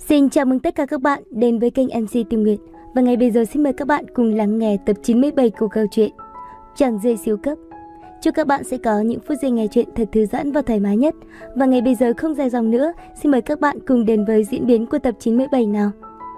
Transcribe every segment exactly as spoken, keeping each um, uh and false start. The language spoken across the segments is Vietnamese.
Xin chào mừng tất cả các bạn đến với kênh em xê Tìm Nguyệt. Và ngay bây giờ xin mời các bạn cùng lắng nghe tập chín mươi bảy của câu chuyện Chàng rể siêu cấp. Chúc các bạn sẽ có những phút giây nghe chuyện thật thư giãn và thoải mái nhất. Và ngay bây giờ không dài dòng nữa, xin mời các bạn cùng đến với diễn biến của tập chín mươi bảy nào.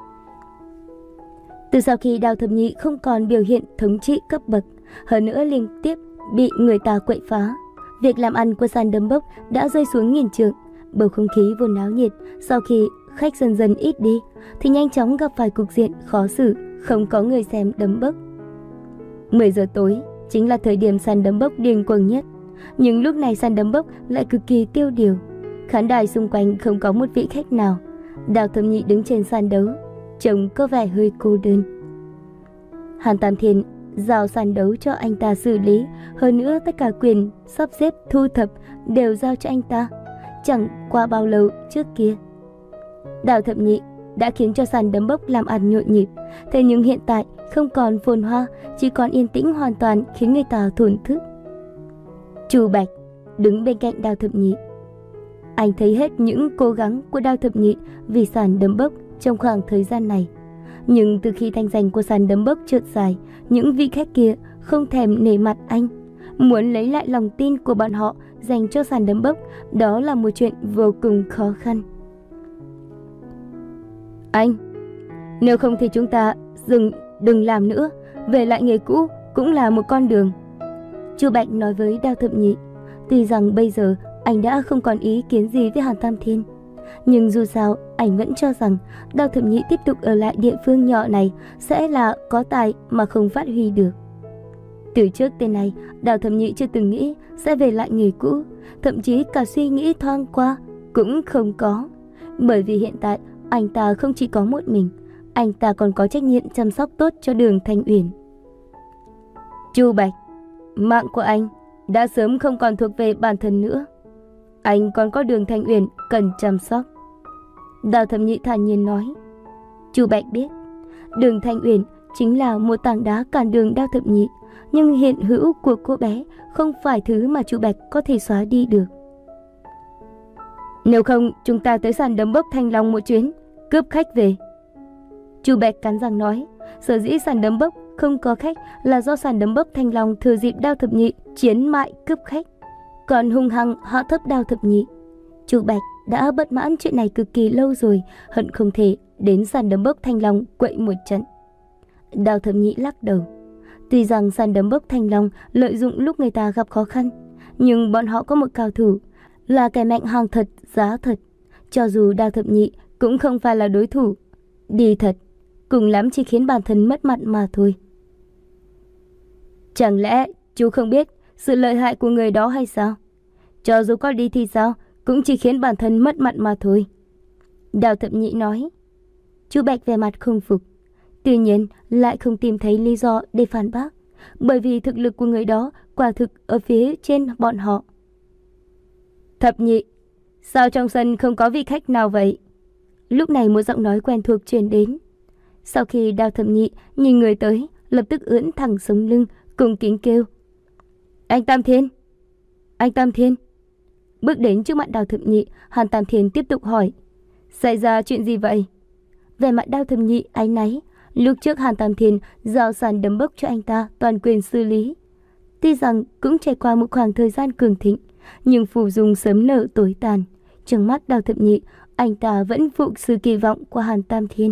Từ sau khi Đào Thập Nhị không còn biểu hiện thống trị cấp bậc, hơn nữa liên tiếp bị người ta quậy phá, việc làm ăn của sàn đấm bốc đã rơi xuống nghìn trượng. Bầu không khí vốn náo nhiệt sau khi khách dần dần ít đi thì nhanh chóng gặp phải cục diện khó xử, không có người xem đấm bốc. mười giờ tối chính là thời điểm sàn đấm bốc điên cuồng nhất, nhưng lúc này sàn đấm bốc lại cực kỳ tiêu điều. Khán đài xung quanh không có một vị khách nào. Đào Thập Nhị đứng trên sàn đấu, trông có vẻ hơi cô đơn. Hàn Tam Thiên giao sàn đấu cho anh ta xử lý, hơn nữa tất cả quyền sắp xếp thu thập đều giao cho anh ta. Chẳng qua bao lâu trước kia, Đào Thập Nhị đã khiến cho sàn đấm bốc làm ăn nhộn nhịp, thế nhưng hiện tại không còn phồn hoa, chỉ còn yên tĩnh hoàn toàn, khiến người ta thổn thức. Chu Bạch đứng bên cạnh Đào Thập Nhị. Anh thấy hết những cố gắng của Đào Thập Nhị vì sàn đấm bốc trong khoảng thời gian này. Nhưng từ khi thanh danh của sàn đấm bốc trượt dài, những vị khách kia không thèm nể mặt anh. Muốn lấy lại lòng tin của bọn họ dành cho sàn đấm bốc, đó là một chuyện vô cùng khó khăn. Anh, nếu không thì chúng ta dừng đừng làm nữa, về lại nghề cũ cũng là một con đường. Chu Bạch nói với Đào Thập Nhị. Tuy rằng bây giờ anh đã không còn ý kiến gì với Hàn Tam Thiên, nhưng dù sao anh vẫn cho rằng Đào Thập Nhị tiếp tục ở lại địa phương nhỏ này sẽ là có tài mà không phát huy được. Từ trước tới nay, Đào Thập Nhị chưa từng nghĩ sẽ về lại nghề cũ, thậm chí cả suy nghĩ thoáng qua cũng không có. Bởi vì hiện tại anh ta không chỉ có một mình, anh ta còn có trách nhiệm chăm sóc tốt cho Đường Thanh Uyển. Chu Bạch, mạng của anh đã sớm không còn thuộc về bản thân nữa. Anh còn có Đường Thanh Uyển cần chăm sóc. Đào Thập Nhị thản nhiên nói. Chu Bạch biết Đường Thanh Uyển chính là một tảng đá cản đường Đào Thập Nhị, nhưng hiện hữu của cô bé không phải thứ mà Chu Bạch có thể xóa đi được. Nếu không, chúng ta tới sàn đấm bốc Thanh Long một chuyến, cướp khách về. Chu Bạch cắn răng nói. Sở dĩ sàn đấm bốc không có khách là do sàn đấm bốc Thanh Long thừa dịp Đào Thập Nhị chiến mại cướp khách, còn hung hăng hạ thấp Đào Thập Nhị. Chu Bạch đã bất mãn chuyện này cực kỳ lâu rồi, hận không thể đến sàn đấm bốc Thanh Long quậy một trận. Đào Thập Nhị lắc đầu. Tuy rằng sàn đấm bốc Thanh Long lợi dụng lúc người ta gặp khó khăn, nhưng bọn họ có một cao thủ, là kẻ mạnh hàng thật giá thật. Cho dù Đào Thập Nhị cũng không phải là đối thủ, đi thật cùng lắm chỉ khiến bản thân mất mặt mà thôi. Chẳng lẽ chú không biết sự lợi hại của người đó hay sao? Cho dù có đi thì sao, cũng chỉ khiến bản thân mất mặt mà thôi. Đào Thập Nhị nói. Chu Bạch vẻ mặt không phục, tuy nhiên lại không tìm thấy lý do để phản bác, bởi vì thực lực của người đó quả thực ở phía trên bọn họ. Thập Nhị, sao trong sân không có vị khách nào vậy? Lúc này một giọng nói quen thuộc truyền đến. Sau khi Đào Thập Nhị nhìn người tới, lập tức ưỡn thẳng sống lưng, cùng kính kêu. Anh Tam Thiên! Anh Tam Thiên! Bước đến trước mặt Đào Thập Nhị, Hàn Tam Thiên tiếp tục hỏi. Xảy ra chuyện gì vậy? Về mặt Đào Thập Nhị áy náy. Lúc trước Hàn Tam Thiên giao sàn đấm bốc cho anh ta toàn quyền xử lý. Tuy rằng cũng trải qua một khoảng thời gian cường thịnh, nhưng phù dung sớm nở tối tàn. Trong mắt Đào Thập Nhị, anh ta vẫn phụ sự kỳ vọng của Hàn Tam Thiên.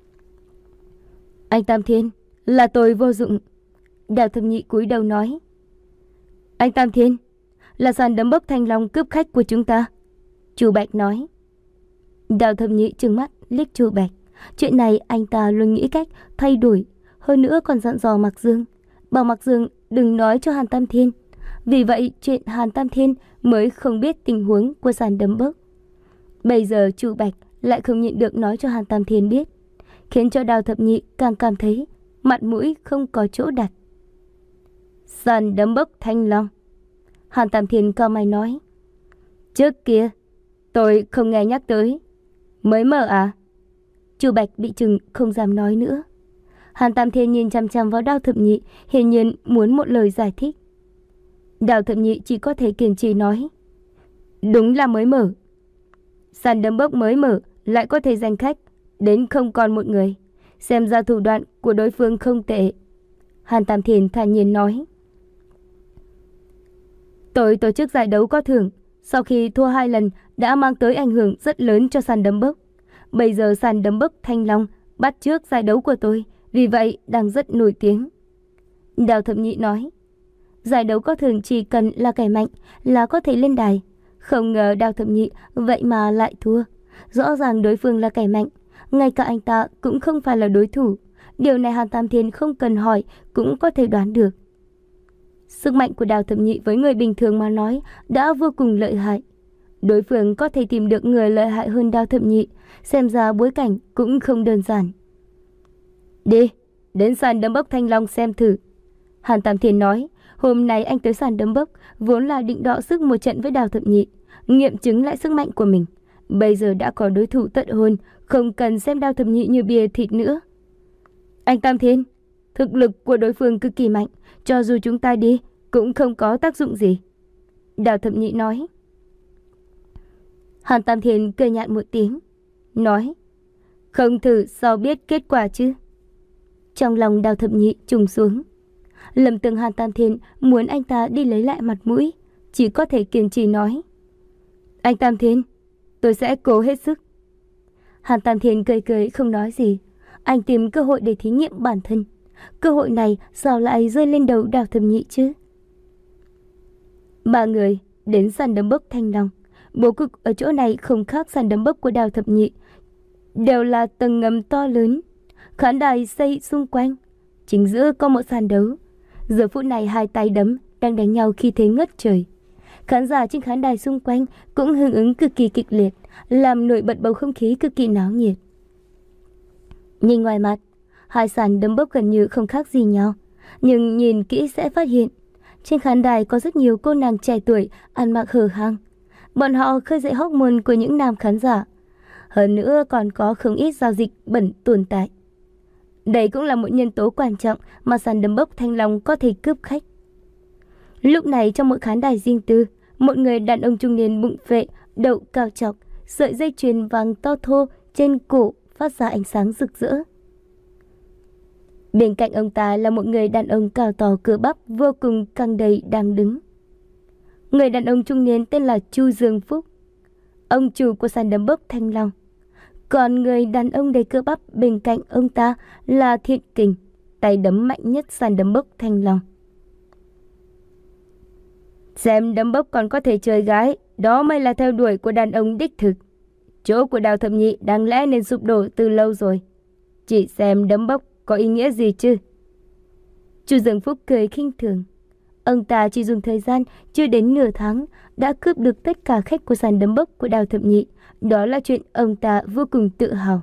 Anh Tam Thiên, là tôi vô dụng. Đào Thập Nhị cúi đầu nói. Anh Tam Thiên, là sàn đấm bốc Thanh Long cướp khách của chúng ta. Chu Bạch nói. Đào Thập Nhị trừng mắt liếc Chu Bạch. Chuyện này anh ta luôn nghĩ cách thay đổi, hơn nữa còn dặn dò Mạc Dương, bảo Mạc Dương đừng nói cho Hàn Tam Thiên. Vì vậy chuyện Hàn Tam Thiên mới không biết tình huống của sàn đấm bốc. Bây giờ Chu Bạch lại không nhịn được nói cho Hàn Tam Thiên biết, khiến cho Đào Thập Nhị càng cảm thấy mặt mũi không có chỗ đặt. Sàn đấm bốc Thanh Long. Hàn Tam Thiên cao mày nói. Trước kia tôi không nghe nhắc tới. Mới mở à? Chu Bạch bị chừng không dám nói nữa. Hàn Tam Thiên nhìn chăm chăm vào Đào Thập Nhị, hiển nhiên muốn một lời giải thích. Đào Thập Nhị chỉ có thể kiên trì nói. Đúng là mới mở. Sàn đấm bốc mới mở lại có thể giành khách, đến không còn một người. Xem ra thủ đoạn của đối phương không tệ. Hàn Tam Thiên thản nhiên nói. Tôi tổ chức giải đấu có thưởng, sau khi thua hai lần đã mang tới ảnh hưởng rất lớn cho sàn đấm bốc. Bây giờ sàn đấm bốc Thanh Long bắt trước giải đấu của tôi, vì vậy đang rất nổi tiếng. Đào Thập Nhị nói. Giải đấu có thưởng chỉ cần là kẻ mạnh là có thể lên đài. Không ngờ Đào Thập Nhị vậy mà lại thua. Rõ ràng đối phương là kẻ mạnh, ngay cả anh ta cũng không phải là đối thủ. Điều này Hàn Tam Thiên không cần hỏi cũng có thể đoán được. Sức mạnh của Đào Thập Nhị với người bình thường mà nói đã vô cùng lợi hại. Đối phương có thể tìm được người lợi hại hơn Đào Thập Nhị, xem ra bối cảnh cũng không đơn giản. Đi, đến sàn đấm bốc Thanh Long xem thử. Hàn Tam Thiên nói. Hôm nay anh tới sàn đấm bốc vốn là định đọ sức một trận với Đào Thập Nhị, nghiệm chứng lại sức mạnh của mình. Bây giờ đã có đối thủ tận hôn, không cần xem Đào Thập Nhị như bìa thịt nữa. Anh Tam Thiên, thực lực của đối phương cực kỳ mạnh, cho dù chúng ta đi cũng không có tác dụng gì. Đào Thập Nhị nói. Hàn Tam Thiên cười nhạt một tiếng, nói. Không thử sao biết kết quả chứ. Trong lòng Đào Thập Nhị trùng xuống. Lầm tưởng Hàn Tam Thiên muốn anh ta đi lấy lại mặt mũi, chỉ có thể kiên trì nói. Anh Tam Thiên, tôi sẽ cố hết sức. Hàn Tam Thiên cười cười không nói gì. Anh tìm cơ hội để thí nghiệm bản thân. Cơ hội này sao lại rơi lên đầu Đào Thập Nhị chứ? Ba người đến sàn đấm bốc Thanh Long. Bố cục ở chỗ này không khác sàn đấm bốc của Đào Thập Nhị. Đều là tầng ngầm to lớn, khán đài xây xung quanh. Chính giữa có một sàn đấu. Giờ phút này hai tay đấm đang đánh nhau khi thế ngất trời. Khán giả trên khán đài xung quanh cũng hưởng ứng cực kỳ kịch liệt, làm nổi bật bầu không khí cực kỳ náo nhiệt. Nhìn ngoài mặt, hai sàn đấm bốc gần như không khác gì nhau, nhưng nhìn kỹ sẽ phát hiện trên khán đài có rất nhiều cô nàng trẻ tuổi ăn mặc hở hang. Bọn họ khơi dậy hormone của những nam khán giả. Hơn nữa còn có không ít giao dịch bẩn tồn tại. Đây cũng là một nhân tố quan trọng mà sàn đấm bốc Thanh Long có thể cướp khách. Lúc này trong một khán đài riêng tư, một người đàn ông trung niên bụng phệ, đậu cao chọc, sợi dây chuyền vàng to thô trên cổ phát ra ánh sáng rực rỡ. Bên cạnh ông ta là một người đàn ông cao to cơ bắp vô cùng căng đầy đang đứng. Người đàn ông trung niên tên là Chu Dương Phúc, ông chủ của sàn đấm bốc Thanh Long. Còn người đàn ông đầy cơ bắp bên cạnh ông ta là Thiện Kình, tay đấm mạnh nhất sàn đấm bốc Thanh Long. Xem đấm bốc còn có thể chơi gái, đó mới là theo đuổi của đàn ông đích thực. Chỗ của Đào Thập Nhị đáng lẽ nên sụp đổ từ lâu rồi. Chỉ xem đấm bốc có ý nghĩa gì chứ? Chu Dương Phúc cười khinh thường. Ông ta chỉ dùng thời gian chưa đến nửa tháng đã cướp được tất cả khách của sàn đấm bốc của Đào Thập Nhị. Đó là chuyện ông ta vô cùng tự hào.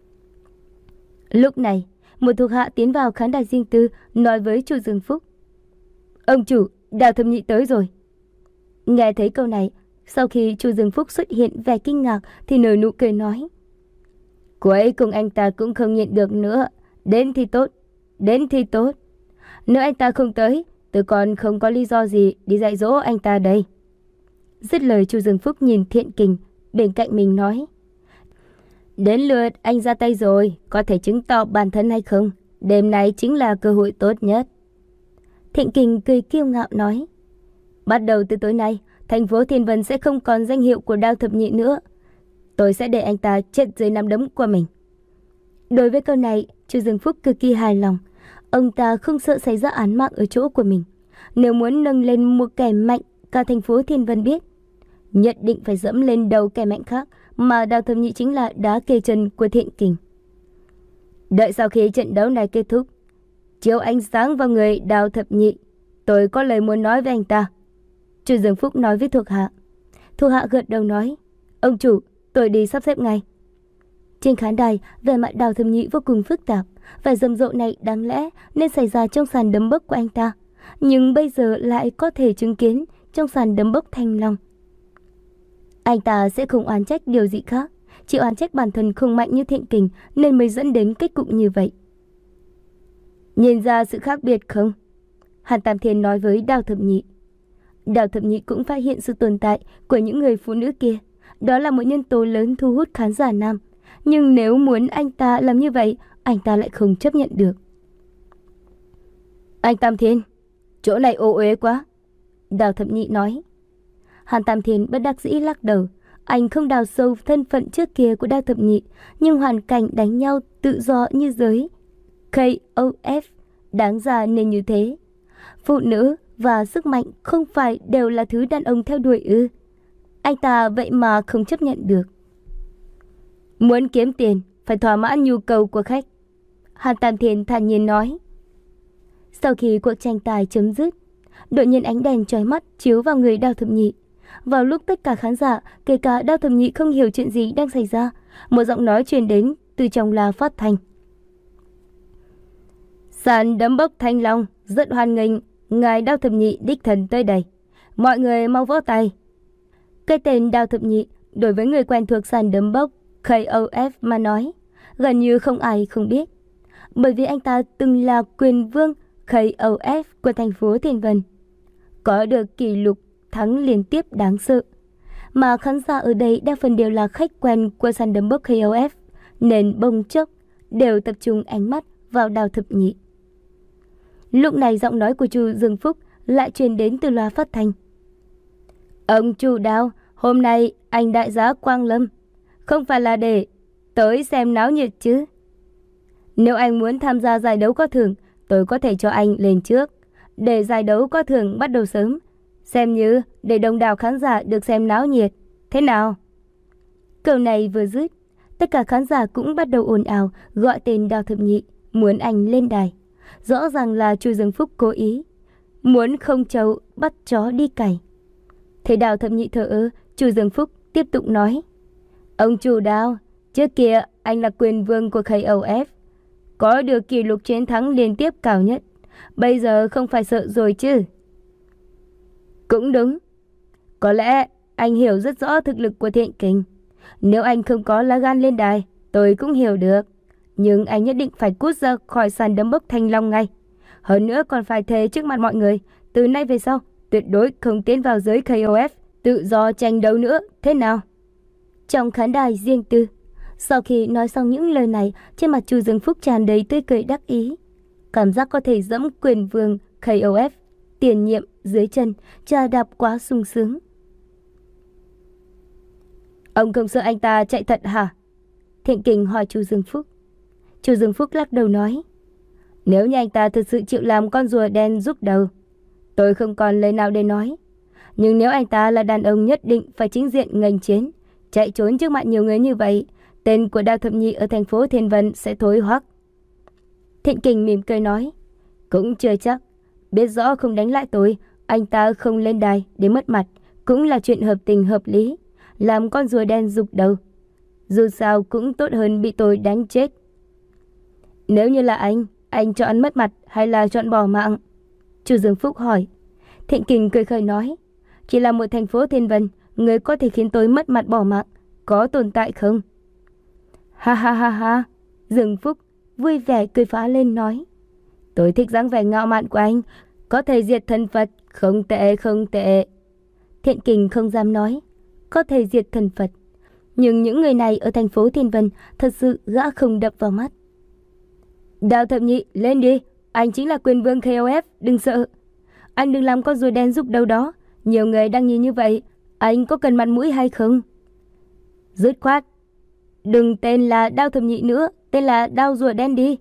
Lúc này, một thuộc hạ tiến vào khán đài riêng tư nói với Chu Dương Phúc. Ông chủ, Đào Thập Nhị tới rồi. Nghe thấy câu này, sau khi Chu Dương Phúc xuất hiện vẻ kinh ngạc thì nở nụ cười nói. Cuối cùng anh ta cũng không nhịn được nữa. Đến thì tốt, đến thì tốt. Nếu anh ta không tới, tôi còn không có lý do gì đi dạy dỗ anh ta đây. Dứt lời, Chu Dương Phúc nhìn Thiện Kình bên cạnh mình nói. Đến lượt anh ra tay rồi, có thể chứng tỏ bản thân hay không? Đêm nay chính là cơ hội tốt nhất. Thiện Kình cười kiêu ngạo nói. Bắt đầu từ tối nay, thành phố Thiên Vân sẽ không còn danh hiệu của Đao Thập Nhị nữa. Tôi sẽ để anh ta chết dưới nắm đấm của mình. Đối với câu này, Chu Dương Phúc cực kỳ hài lòng. Ông ta không sợ xảy ra án mạng ở chỗ của mình. Nếu muốn nâng lên một kẻ mạnh cả thành phố Thiên Vân biết, nhất định phải dẫm lên đầu kẻ mạnh khác, mà Đao Thập Nhị chính là đá kê chân của Thiện Kình. Đợi sau khi trận đấu này kết thúc, chiếu ánh sáng vào người Đao Thập Nhị, tôi có lời muốn nói với anh ta. Chu Dương Phúc nói với thuộc hạ. Thuộc hạ gật đầu nói. Ông chủ, tôi đi sắp xếp ngay. Trên khán đài, vẻ mặt Đao Thập Nhị vô cùng phức tạp. Vẻ rầm rộ này đáng lẽ nên xảy ra trong sàn đấm bốc của anh ta, nhưng bây giờ lại có thể chứng kiến trong sàn đấm bốc Thanh Long. Anh ta sẽ không oán trách điều gì khác, chỉ oán trách bản thân không mạnh như Thiện Kình nên mới dẫn đến kết cục như vậy. Nhìn ra sự khác biệt không? Hàn Tam Thiên nói với Đao Thập Nhị. Đao Thập Nhị cũng phát hiện sự tồn tại của những người phụ nữ kia. Đó là một nhân tố lớn thu hút khán giả nam. nhưng nếu muốn anh ta làm như vậy, anh ta lại không chấp nhận được. Anh Tam Thiên, chỗ này ô uế quá, Đào Thập Nhị nói. Hàn Tam Thiên bất đắc dĩ lắc đầu. Anh không đào sâu thân phận trước kia của Đào Thập Nhị, nhưng hoàn cảnh đánh nhau tự do như giới ca o ép đáng ra nên như thế. Phụ nữ và sức mạnh không phải đều là thứ đàn ông theo đuổi ư? Anh ta vậy mà không chấp nhận được. Muốn kiếm tiền phải thỏa mãn nhu cầu của khách, Hàn Tam Thiên thản nhiên nói. Sau khi cuộc tranh tài chấm dứt, đột nhiên ánh đèn chói mắt chiếu vào người Đào Thập Nhị. Vào lúc tất cả khán giả, kể cả Đào Thập Nhị không hiểu chuyện gì đang xảy ra, một giọng nói truyền đến từ trong loa phát thanh. Sàn đấm bốc Thanh Long rất hoan nghênh ngài Đào Thập Nhị đích thân tới đây. Mọi người mau vỗ tay. Cái tên Đào Thập Nhị đối với người quen thuộc sàn đấm bốc ca o ép mà nói, gần như không ai không biết. Bởi vì anh ta từng là quyền vương ca o ép của thành phố Thiên Vân, có được kỷ lục thắng liên tiếp đáng sợ. Mà khán giả ở đây đa phần đều là khách quen của sàn đấm bốc ca o ép, nên bỗng chốc đều tập trung ánh mắt vào Đào Thập Nhị. Lúc này giọng nói của Chu Dương Phúc lại truyền đến từ loa phát thanh. Ông Chu Đào, hôm nay anh đại giá Quang Lâm, không phải là để tới xem náo nhiệt chứ? Nếu anh muốn tham gia giải đấu có thưởng, tôi có thể cho anh lên trước, để giải đấu có thưởng bắt đầu sớm, xem như để đông đảo khán giả được xem náo nhiệt. Thế nào? Câu này vừa dứt, tất cả khán giả cũng bắt đầu ồn ào gọi tên Đào Thập Nhị, muốn anh lên đài. Rõ ràng là Chu Dương Phúc cố ý, muốn không trâu bắt chó đi cày. Thấy Đào Thập Nhị thờ ơ, Chu Dương Phúc tiếp tục nói. Ông Chu Đào, trước kia anh là quyền vương của ca o ép, có được kỷ lục chiến thắng liên tiếp cao nhất. Bây giờ không phải sợ rồi chứ? Cũng đúng. Có lẽ anh hiểu rất rõ thực lực của Thiện Kình. Nếu anh không có lá gan lên đài, tôi cũng hiểu được. Nhưng anh nhất định phải cút ra khỏi sàn đấm bốc Thanh Long ngay. Hơn nữa còn phải thề trước mặt mọi người, từ nay về sau tuyệt đối không tiến vào giới ca o ép tự do tranh đấu nữa. Thế nào? Trong khán đài riêng tư, sau khi nói xong những lời này, trên mặt Chu Dương Phúc tràn đầy tươi cười đắc ý. Cảm giác có thể dẫm quyền vương ca o ép tiền nhiệm dưới chân, trà đạp quá sung sướng. Ông không sợ anh ta chạy thật hả? Thiện Kình hỏi Chu Dương Phúc. Chu Dương Phúc lắc đầu nói. Nếu như anh ta thực sự chịu làm con rùa đen giúp đầu, tôi không còn lời nào để nói. Nhưng nếu anh ta là đàn ông nhất định phải chính diện nghênh chiến, chạy trốn trước mặt nhiều người như vậy, tên của Đào Thập Nhị ở thành phố Thiên Vân sẽ thối hoắc. Thiện Kình mỉm cười nói. Cũng chưa chắc. Biết rõ không đánh lại tôi, anh ta không lên đài để mất mặt cũng là chuyện hợp tình hợp lý. Làm con rùa đen rục đầu, dù sao cũng tốt hơn bị tôi đánh chết. Nếu như là anh, anh chọn mất mặt hay là chọn bỏ mạng? Chu Dương Phúc hỏi. Thiện Kình cười khẩy nói. Chỉ là một thành phố Thiên Vân, người có thể khiến tôi mất mặt bỏ mạng, có tồn tại không? Ha ha ha ha. Dương Phúc vui vẻ cười phá lên nói. Tôi thích dáng vẻ ngạo mạn của anh, có thể diệt thần Phật, không tệ không tệ. Thiện Kình không dám nói có thể diệt thần Phật, nhưng những người này ở thành phố Thiên Vân thật sự gã không đập vào mắt. Đào Thập Nhị, lên đi, anh chính là quyền vương ca o ép, đừng sợ. Anh đừng làm con rùa đen giúp đâu đó, nhiều người đang nhìn như vậy, anh có cần mặt mũi hay không? Dứt khoát, đừng tên là Đào Thập Nhị nữa, tên là Đào rùa đen đi.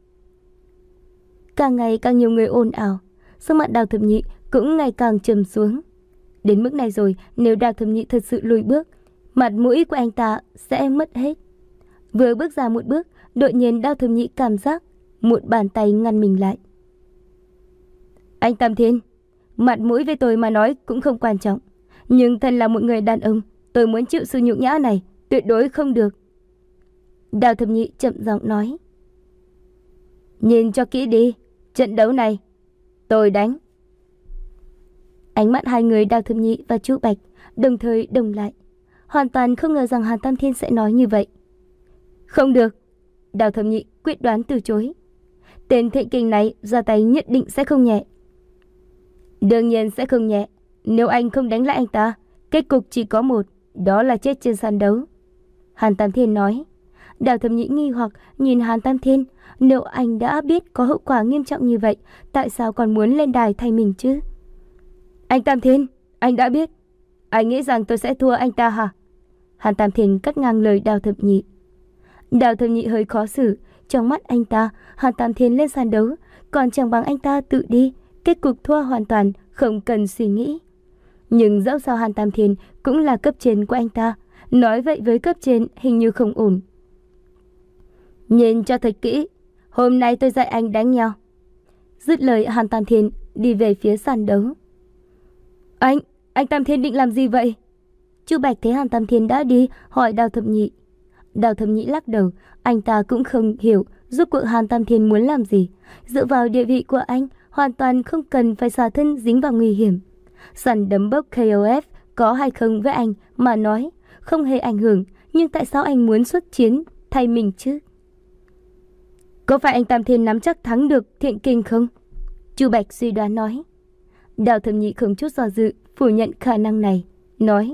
Càng ngày càng nhiều người ồn ào, sắc mặt Đào Thập Nhị cũng ngày càng trầm xuống. Đến mức này rồi, nếu Đào Thập Nhị thật sự lùi bước, mặt mũi của anh ta sẽ mất hết. Vừa bước ra một bước, đột nhiên Đào Thập Nhị cảm giác một bàn tay ngăn mình lại. Anh Tam Thiên, mặt mũi với tôi mà nói cũng không quan trọng, nhưng thân là một người đàn ông, tôi muốn chịu sự nhục nhã này, tuyệt đối không được. Đào Thập Nhị chậm giọng nói. Nhìn cho kỹ đi, trận đấu này tôi đánh. Ánh mắt hai người Đào Thập Nhị và Chu Bạch đồng thời đồng lại, hoàn toàn không ngờ rằng Hàn Tam Thiên sẽ nói như vậy. Không được, Đào Thập Nhị quyết đoán từ chối. Tên Thiện Kình này ra tay nhất định sẽ không nhẹ. Đương nhiên sẽ không nhẹ. Nếu anh không đánh lại anh ta, kết cục chỉ có một, đó là chết trên sàn đấu. Hàn Tam Thiên nói. Đào Thẩm Nhĩ nghi hoặc nhìn Hàn Tam Thiên. Nếu anh đã biết có hậu quả nghiêm trọng như vậy, tại sao còn muốn lên đài thay mình chứ? Anh Tam Thiên, anh đã biết. Anh nghĩ rằng tôi sẽ thua anh ta hả? Hàn Tam Thiên cắt ngang lời Đào Thẩm Nhĩ. Đào Thẩm Nhĩ hơi khó xử. Trong mắt anh ta, Hàn Tam Thiên lên sàn đấu, còn chẳng bằng anh ta tự đi. Kết cục thua hoàn toàn, không cần suy nghĩ. Nhưng dẫu sao Hàn Tam Thiên cũng là cấp trên của anh ta. Nói vậy với cấp trên hình như không ổn. Nhìn cho thật kỹ, hôm nay tôi dạy anh đánh nhau. Dứt lời, Hàn Tam Thiên đi về phía sàn đấu. Anh, anh Tam Thiên định làm gì vậy? Chu Bạch thấy Hàn Tam Thiên đã đi, hỏi Đào Thẩm Nhĩ. Đào Thẩm Nhĩ lắc đầu, anh ta cũng không hiểu rốt cuộc Hàn Tam Thiên muốn làm gì. Dựa vào địa vị của anh, hoàn toàn không cần phải xả thân dính vào nguy hiểm. Sàn đấm bốc ca o ép có hay không với anh mà nói, không hề ảnh hưởng, nhưng tại sao anh muốn xuất chiến thay mình chứ? Có phải anh Tam Thiên nắm chắc thắng được Thiện Kình không? Chu Bạch suy đoán nói. Đào Thẩm Nhĩ không chút do dự phủ nhận khả năng này, nói: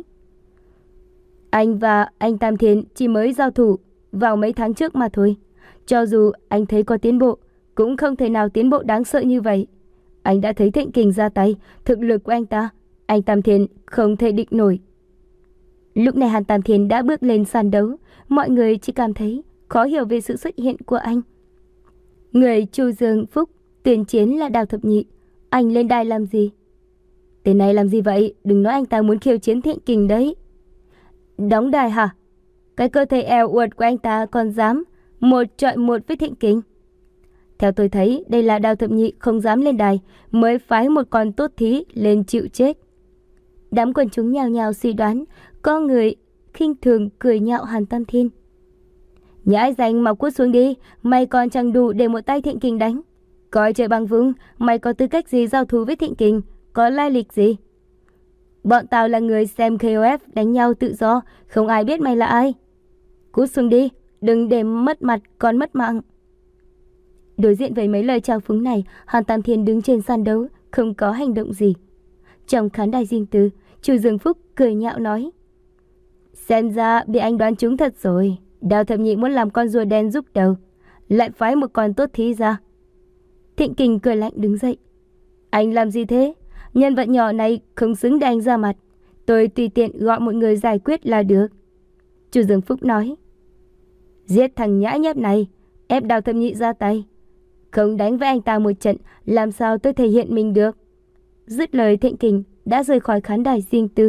Anh và anh Tam Thiên chỉ mới giao thủ vào mấy tháng trước mà thôi. Cho dù anh thấy có tiến bộ, cũng không thể nào tiến bộ đáng sợ như vậy. Anh đã thấy Thiện Kình ra tay, thực lực của anh ta, anh Tam Thiên không thể địch nổi. Lúc này Hàn Tam Thiên đã bước lên sàn đấu, mọi người chỉ cảm thấy khó hiểu về sự xuất hiện của anh. Người Chu Dương Phúc tuyên chiến là Đào Thẩm Nhĩ. Anh lên đài làm gì? Tên này làm gì vậy? Đừng nói anh ta muốn khiêu chiến Thiện Kình đấy. Đóng đài hả? Cái cơ thể eo uột của anh ta còn dám một chọi một với Thiện Kình. Theo tôi thấy, đây là Đào Thẩm Nhĩ không dám lên đài, mới phái một con tốt thí lên chịu chết. Đám quần chúng nhào nhào suy đoán, có người khinh thường cười nhạo Hàn Tam Thiên. Nhãi danh mau cút xuống đi, mày còn chẳng đủ để một tay Thiện Kình đánh. Coi trời bằng vung, mày có tư cách gì giao thủ với Thiện Kình, có lai lịch gì? Bọn tao là người xem ca o ép đánh nhau tự do, không ai biết mày là ai. Cút xuống đi, đừng để mất mặt còn mất mạng. Đối diện với mấy lời chào phúng này, Hàn Tam Thiên đứng trên sàn đấu, không có hành động gì. Trong khán đài riêng tư, Chu Dương Phúc cười nhạo nói: Xem ra bị anh đoán trúng thật rồi. Đào Thẩm Nhĩ muốn làm con rùa đen giúp đầu, lại phái một con tốt thí ra. Thiện Kình cười lạnh đứng dậy. Anh làm gì thế? Nhân vật nhỏ này không xứng để anh ra mặt. Tôi tùy tiện gọi một người giải quyết là được. Chu Dương Phúc nói: Giết thằng nhãi nhép này, ép Đào Thẩm Nhĩ ra tay. Không đánh với anh ta một trận, làm sao tôi thể hiện mình được? Dứt lời, Thiện Kình đã rời khỏi khán đài riêng tư.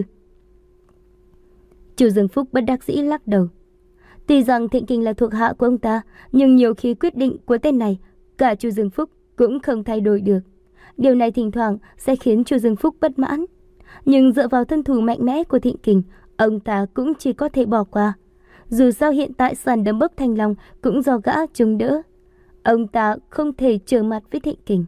Chu Dương Phúc bất đắc dĩ lắc đầu. Tuy rằng Thiện Kình là thuộc hạ của ông ta, nhưng nhiều khi quyết định của tên này, cả Chu Dương Phúc cũng không thay đổi được. Điều này thỉnh thoảng sẽ khiến Chu Dương Phúc bất mãn. Nhưng dựa vào thân thủ mạnh mẽ của Thiện Kình, ông ta cũng chỉ có thể bỏ qua. Dù sao hiện tại sàn đấm bốc Thanh Long cũng do gã chống đỡ. Ông ta không thể trở mặt với Thiện Kình.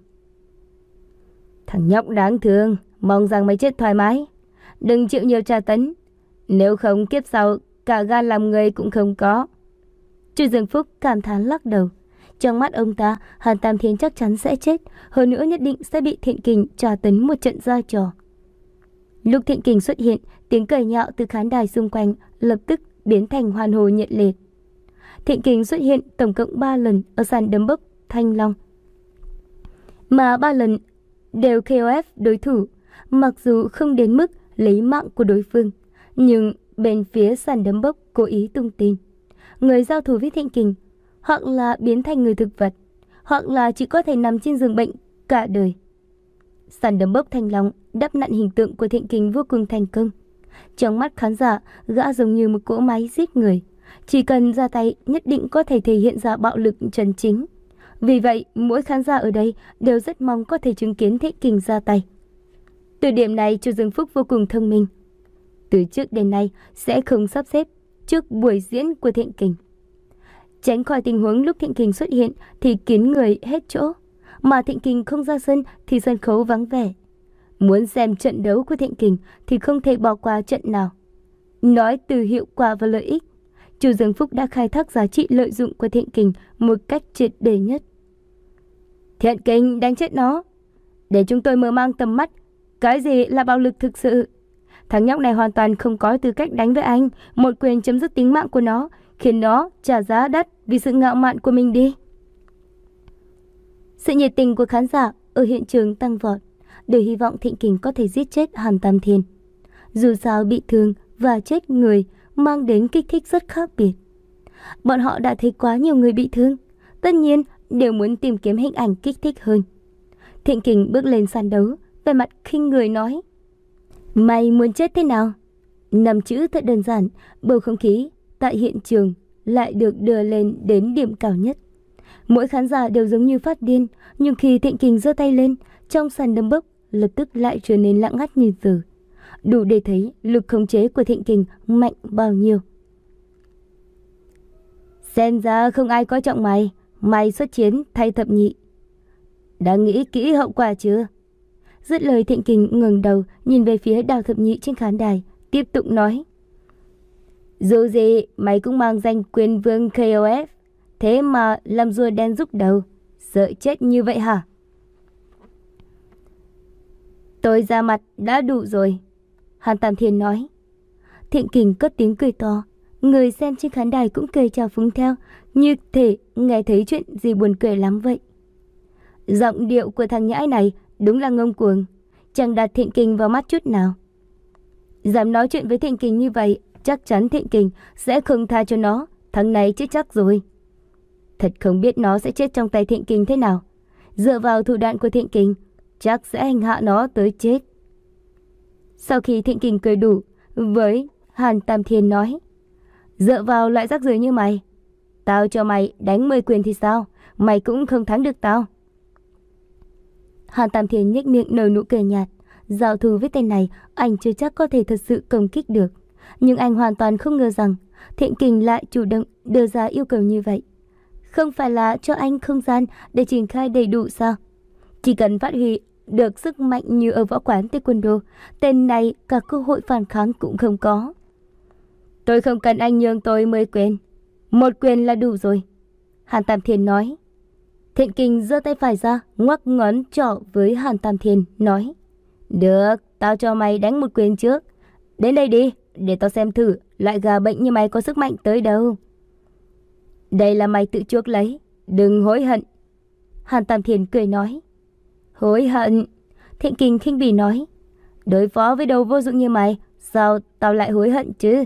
Thằng nhóc đáng thương, mong rằng mày chết thoải mái. Đừng chịu nhiều tra tấn, nếu không kiếp sau cả gan làm người cũng không có. Chu Dương Phúc cảm thán lắc đầu. Trong mắt ông ta, Hàn Tam Thiên chắc chắn sẽ chết, hơn nữa nhất định sẽ bị Thiện Kình tra tấn một trận ra trò. Lúc Thiện Kình xuất hiện, tiếng cười nhạo từ khán đài xung quanh lập tức biến thành hoan hô nhiệt liệt. Thiện Kình xuất hiện tổng cộng ba lần ở sàn đấm bốc Thanh Long, mà ba lần đều ca o ép đối thủ. Mặc dù không đến mức lấy mạng của đối phương, nhưng bên phía sàn đấm bốc cố ý tung tin người giao thủ với Thiện Kình hoặc là biến thành người thực vật, hoặc là chỉ có thể nằm trên giường bệnh cả đời. Sàn đấm bốc Thanh Long đắp nặn hình tượng của Thiện Kình vô cùng thành công. Trong mắt khán giả, gã giống như một cỗ máy giết người, chỉ cần ra tay nhất định có thể thể hiện ra bạo lực chân chính. Vì vậy, mỗi khán giả ở đây đều rất mong có thể chứng kiến Thiện Kình ra tay. Từ điểm này, Chu Dương Phúc vô cùng thông minh. Từ trước đến nay sẽ không sắp xếp trước buổi diễn của Thiện Kình, tránh khỏi tình huống lúc Thiện Kình xuất hiện thì kín người hết chỗ, mà Thiện Kình không ra sân thì sân khấu vắng vẻ. Muốn xem trận đấu của Thiện Kình thì không thể bỏ qua trận nào. Nói từ hiệu quả và lợi ích, Chu Dương Phúc đã khai thác giá trị lợi dụng của Thiện Kình một cách triệt để nhất. Thiện Kình đánh chết nó, để chúng tôi mở mang tầm mắt cái gì là bạo lực thực sự. Thằng nhóc này hoàn toàn không có tư cách đánh với anh. Một quyền chấm dứt tính mạng của nó khiến nó trả giá đắt vì sự ngạo mạn của mình đi. Sự nhiệt tình của khán giả ở hiện trường tăng vọt, đều hy vọng Thịnh Kình có thể giết chết Hàn Tam Thiên. Dù sao bị thương và chết người mang đến kích thích rất khác biệt. Bọn họ đã thấy quá nhiều người bị thương, tất nhiên đều muốn tìm kiếm hình ảnh kích thích hơn. Thịnh Kình bước lên sàn đấu, vẻ mặt khinh người nói: "Mày muốn chết thế nào?" Năm chữ thật đơn giản, bầu không khí tại hiện trường lại được đưa lên đến điểm cao nhất. Mỗi khán giả đều giống như phát điên, nhưng khi Thịnh Kình giơ tay lên, trong sàn đấm bốc lập tức lại trở nên lặng ngắt như tờ. Đủ để thấy lực khống chế của Thịnh Kình mạnh bao nhiêu. "Xem ra không ai coi trọng mày, mày xuất chiến thay thập nhị. Đã nghĩ kỹ hậu quả chưa?" Dứt lời, Thịnh Kình ngẩng đầu nhìn về phía Đào Thập Nhị trên khán đài, tiếp tục nói: "Dù gì mày cũng mang danh quyền vương ca o ép, thế mà làm rùa đen rút đầu, sợ chết như vậy hả?" "Tôi ra mặt đã đủ rồi," Hàn Tam Thiên nói. Thịnh Kình cất tiếng cười to, người xem trên khán đài cũng cười chào phúng theo, như thể nghe thấy chuyện gì buồn cười lắm vậy. Giọng điệu của thằng nhãi này đúng là ngông cuồng, chẳng đặt Thịnh Kình vào mắt chút nào. Dám nói chuyện với Thịnh Kình như vậy, chắc chắn Thịnh Kình sẽ không tha cho nó, thằng này chết chắc rồi. Thật không biết nó sẽ chết trong tay Thịnh Kình thế nào. Dựa vào thủ đoạn của Thịnh Kình, chắc sẽ hành hạ nó tới chết. Sau khi Thịnh Kình cười đủ, với Hàn Tam Thiên nói: "Dựa vào loại rác rưởi như mày, tao cho mày đánh mười quyền thì sao, mày cũng không thắng được tao." Hàn Tam Thiên nhếch miệng nở nụ cười nhạt. Giao thủ với tên này, anh chưa chắc có thể thật sự công kích được. Nhưng anh hoàn toàn không ngờ rằng Thịnh Kình lại chủ động đưa ra yêu cầu như vậy. Không phải là cho anh không gian để triển khai đầy đủ sao? Chỉ cần phát huy được sức mạnh như ở võ quán taekwondo, tên này cả cơ hội phản kháng cũng không có. "Tôi không cần anh nhường tôi mười quyền, một quyền là đủ rồi," Hàn Tam Thiên nói. Thịnh Kình giơ tay phải ra, ngoắc ngón trỏ với Hàn Tam Thiên, nói: "Được, tao cho mày đánh một quyền trước. Đến đây đi, để tao xem thử loại gà bệnh như mày có sức mạnh tới đâu." "Đây là mày tự chuốc lấy, đừng hối hận," Hàn Tam Thiên cười nói. "Hối hận?" Thịnh Kình khinh bỉ nói. "Đối phó với đồ vô dụng như mày, sao tao lại hối hận chứ?"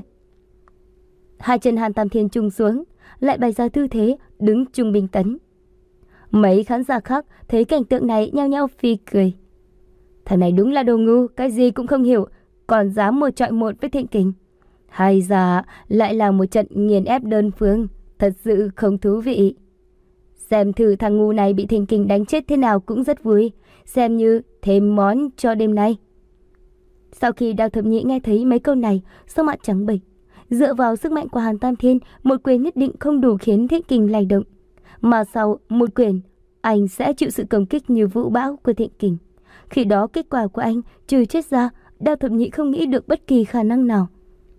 Hai chân Hàn Tam Thiên trùng xuống, lại bày ra tư thế đứng trung bình tấn. Mấy khán giả khác thấy cảnh tượng này nhao nhao phì cười. Thằng này đúng là đồ ngu, cái gì cũng không hiểu, còn dám một chọi một với Thịnh Kình. Hay ra lại là một trận nghiền ép đơn phương, thật sự không thú vị. Xem thử thằng ngu này bị Thịnh Kình đánh chết thế nào cũng rất vui, xem như thêm món cho đêm nay. Sau khi Đào Thập Nhị nghe thấy mấy câu này, sắc mặt trắng bệch. Dựa vào sức mạnh của Hàn Tam Thiên, một quyền nhất định không đủ khiến Thịnh Kình lay động. Mà sau một quyền, anh sẽ chịu sự công kích như vũ bão của Thịnh Kình. Khi đó kết quả của anh trừ chết ra, Đào Thập Nhị không nghĩ được bất kỳ khả năng nào.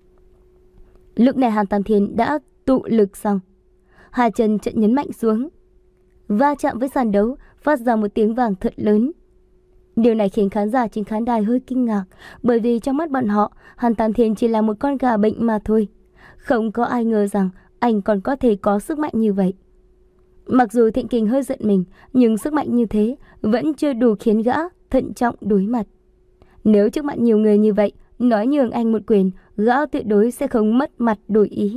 Lúc này Hàn Tam Thiên đã tụ lực xong, hai chân trận nhấn mạnh xuống, va chạm với sàn đấu, phát ra một tiếng vang thật lớn. Điều này khiến khán giả trên khán đài hơi kinh ngạc, bởi vì trong mắt bọn họ, Hàn Tam Thiên chỉ là một con gà bệnh mà thôi. Không có ai ngờ rằng anh còn có thể có sức mạnh như vậy. Mặc dù Thịnh Kình hơi giận mình, nhưng sức mạnh như thế vẫn chưa đủ khiến gã thận trọng đối mặt. Nếu trước mặt nhiều người như vậy, nói nhường anh một quyền, gã tuyệt đối sẽ không mất mặt đổi ý.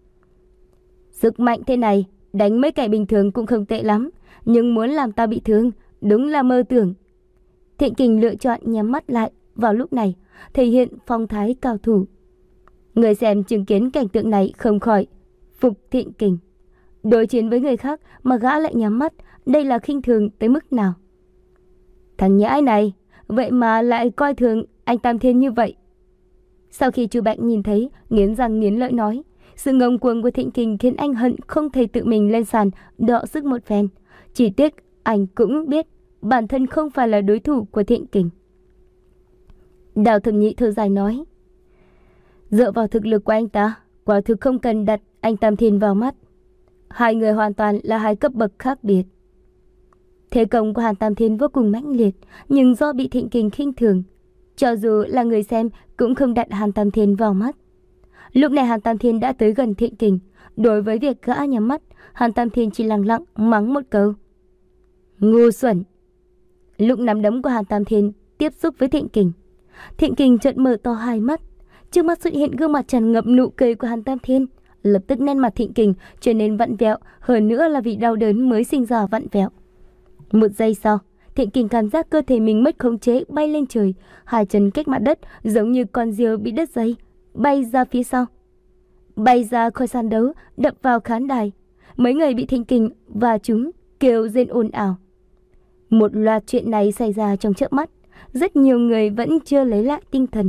Sức mạnh thế này, đánh mấy kẻ bình thường cũng không tệ lắm, nhưng muốn làm ta bị thương, đúng là mơ tưởng. Thịnh Kình lựa chọn nhắm mắt lại vào lúc này, thể hiện phong thái cao thủ. Người xem chứng kiến cảnh tượng này không khỏi phục Thịnh Kình. Đối chiến với người khác mà gã lại nhắm mắt, đây là khinh thường tới mức nào? Thằng nhãi này, vậy mà lại coi thường anh Tam Thiên như vậy. Sau khi Chu Bạch nhìn thấy, nghiến răng nghiến lợi nói, sự ngông cuồng của Thịnh Kình khiến anh hận không thể tự mình lên sàn đọ sức một phen. Chỉ tiếc anh cũng biết bản thân không phải là đối thủ của Thịnh Kình. Đào Thập Nhị thở dài nói, dựa vào thực lực của anh ta, quả thực không cần đặt anh Tam Thiên vào mắt. Hai người hoàn toàn là hai cấp bậc khác biệt. Thế công của Hàn Tam Thiên vô cùng mãnh liệt, nhưng do bị Thịnh Kình khinh thường, cho dù là người xem cũng không đặt Hàn Tam Thiên vào mắt. Lúc này Hàn Tam Thiên đã tới gần Thịnh Kình, Đối với việc gã nhắm mắt, Hàn Tam Thiên chỉ lặng lặng mắng một câu: ngu xuẩn. Lúc nắm đấm của Hàn Tam Thiên tiếp xúc với Thịnh Kình, Thịnh Kình chợt mở to hai mắt, trước mắt xuất hiện gương mặt tràn ngập nụ cười của Hàn Tam Thiên. Lập tức nét mặt Thịnh Kình trở nên vặn vẹo, hơn nữa là vì đau đớn mới sinh ra vặn vẹo. Một giây sau, Thịnh Kình cảm giác cơ thể mình mất khống chế, bay lên trời, hai chân cách mặt đất giống như con diều bị đứt dây, bay ra phía sau, bay ra khỏi sàn đấu, đập vào khán đài. Mấy người bị Thịnh Kình và chúng kêu rên ồn ào. Một loạt chuyện này xảy ra trong chớp mắt, rất nhiều người vẫn chưa lấy lại tinh thần.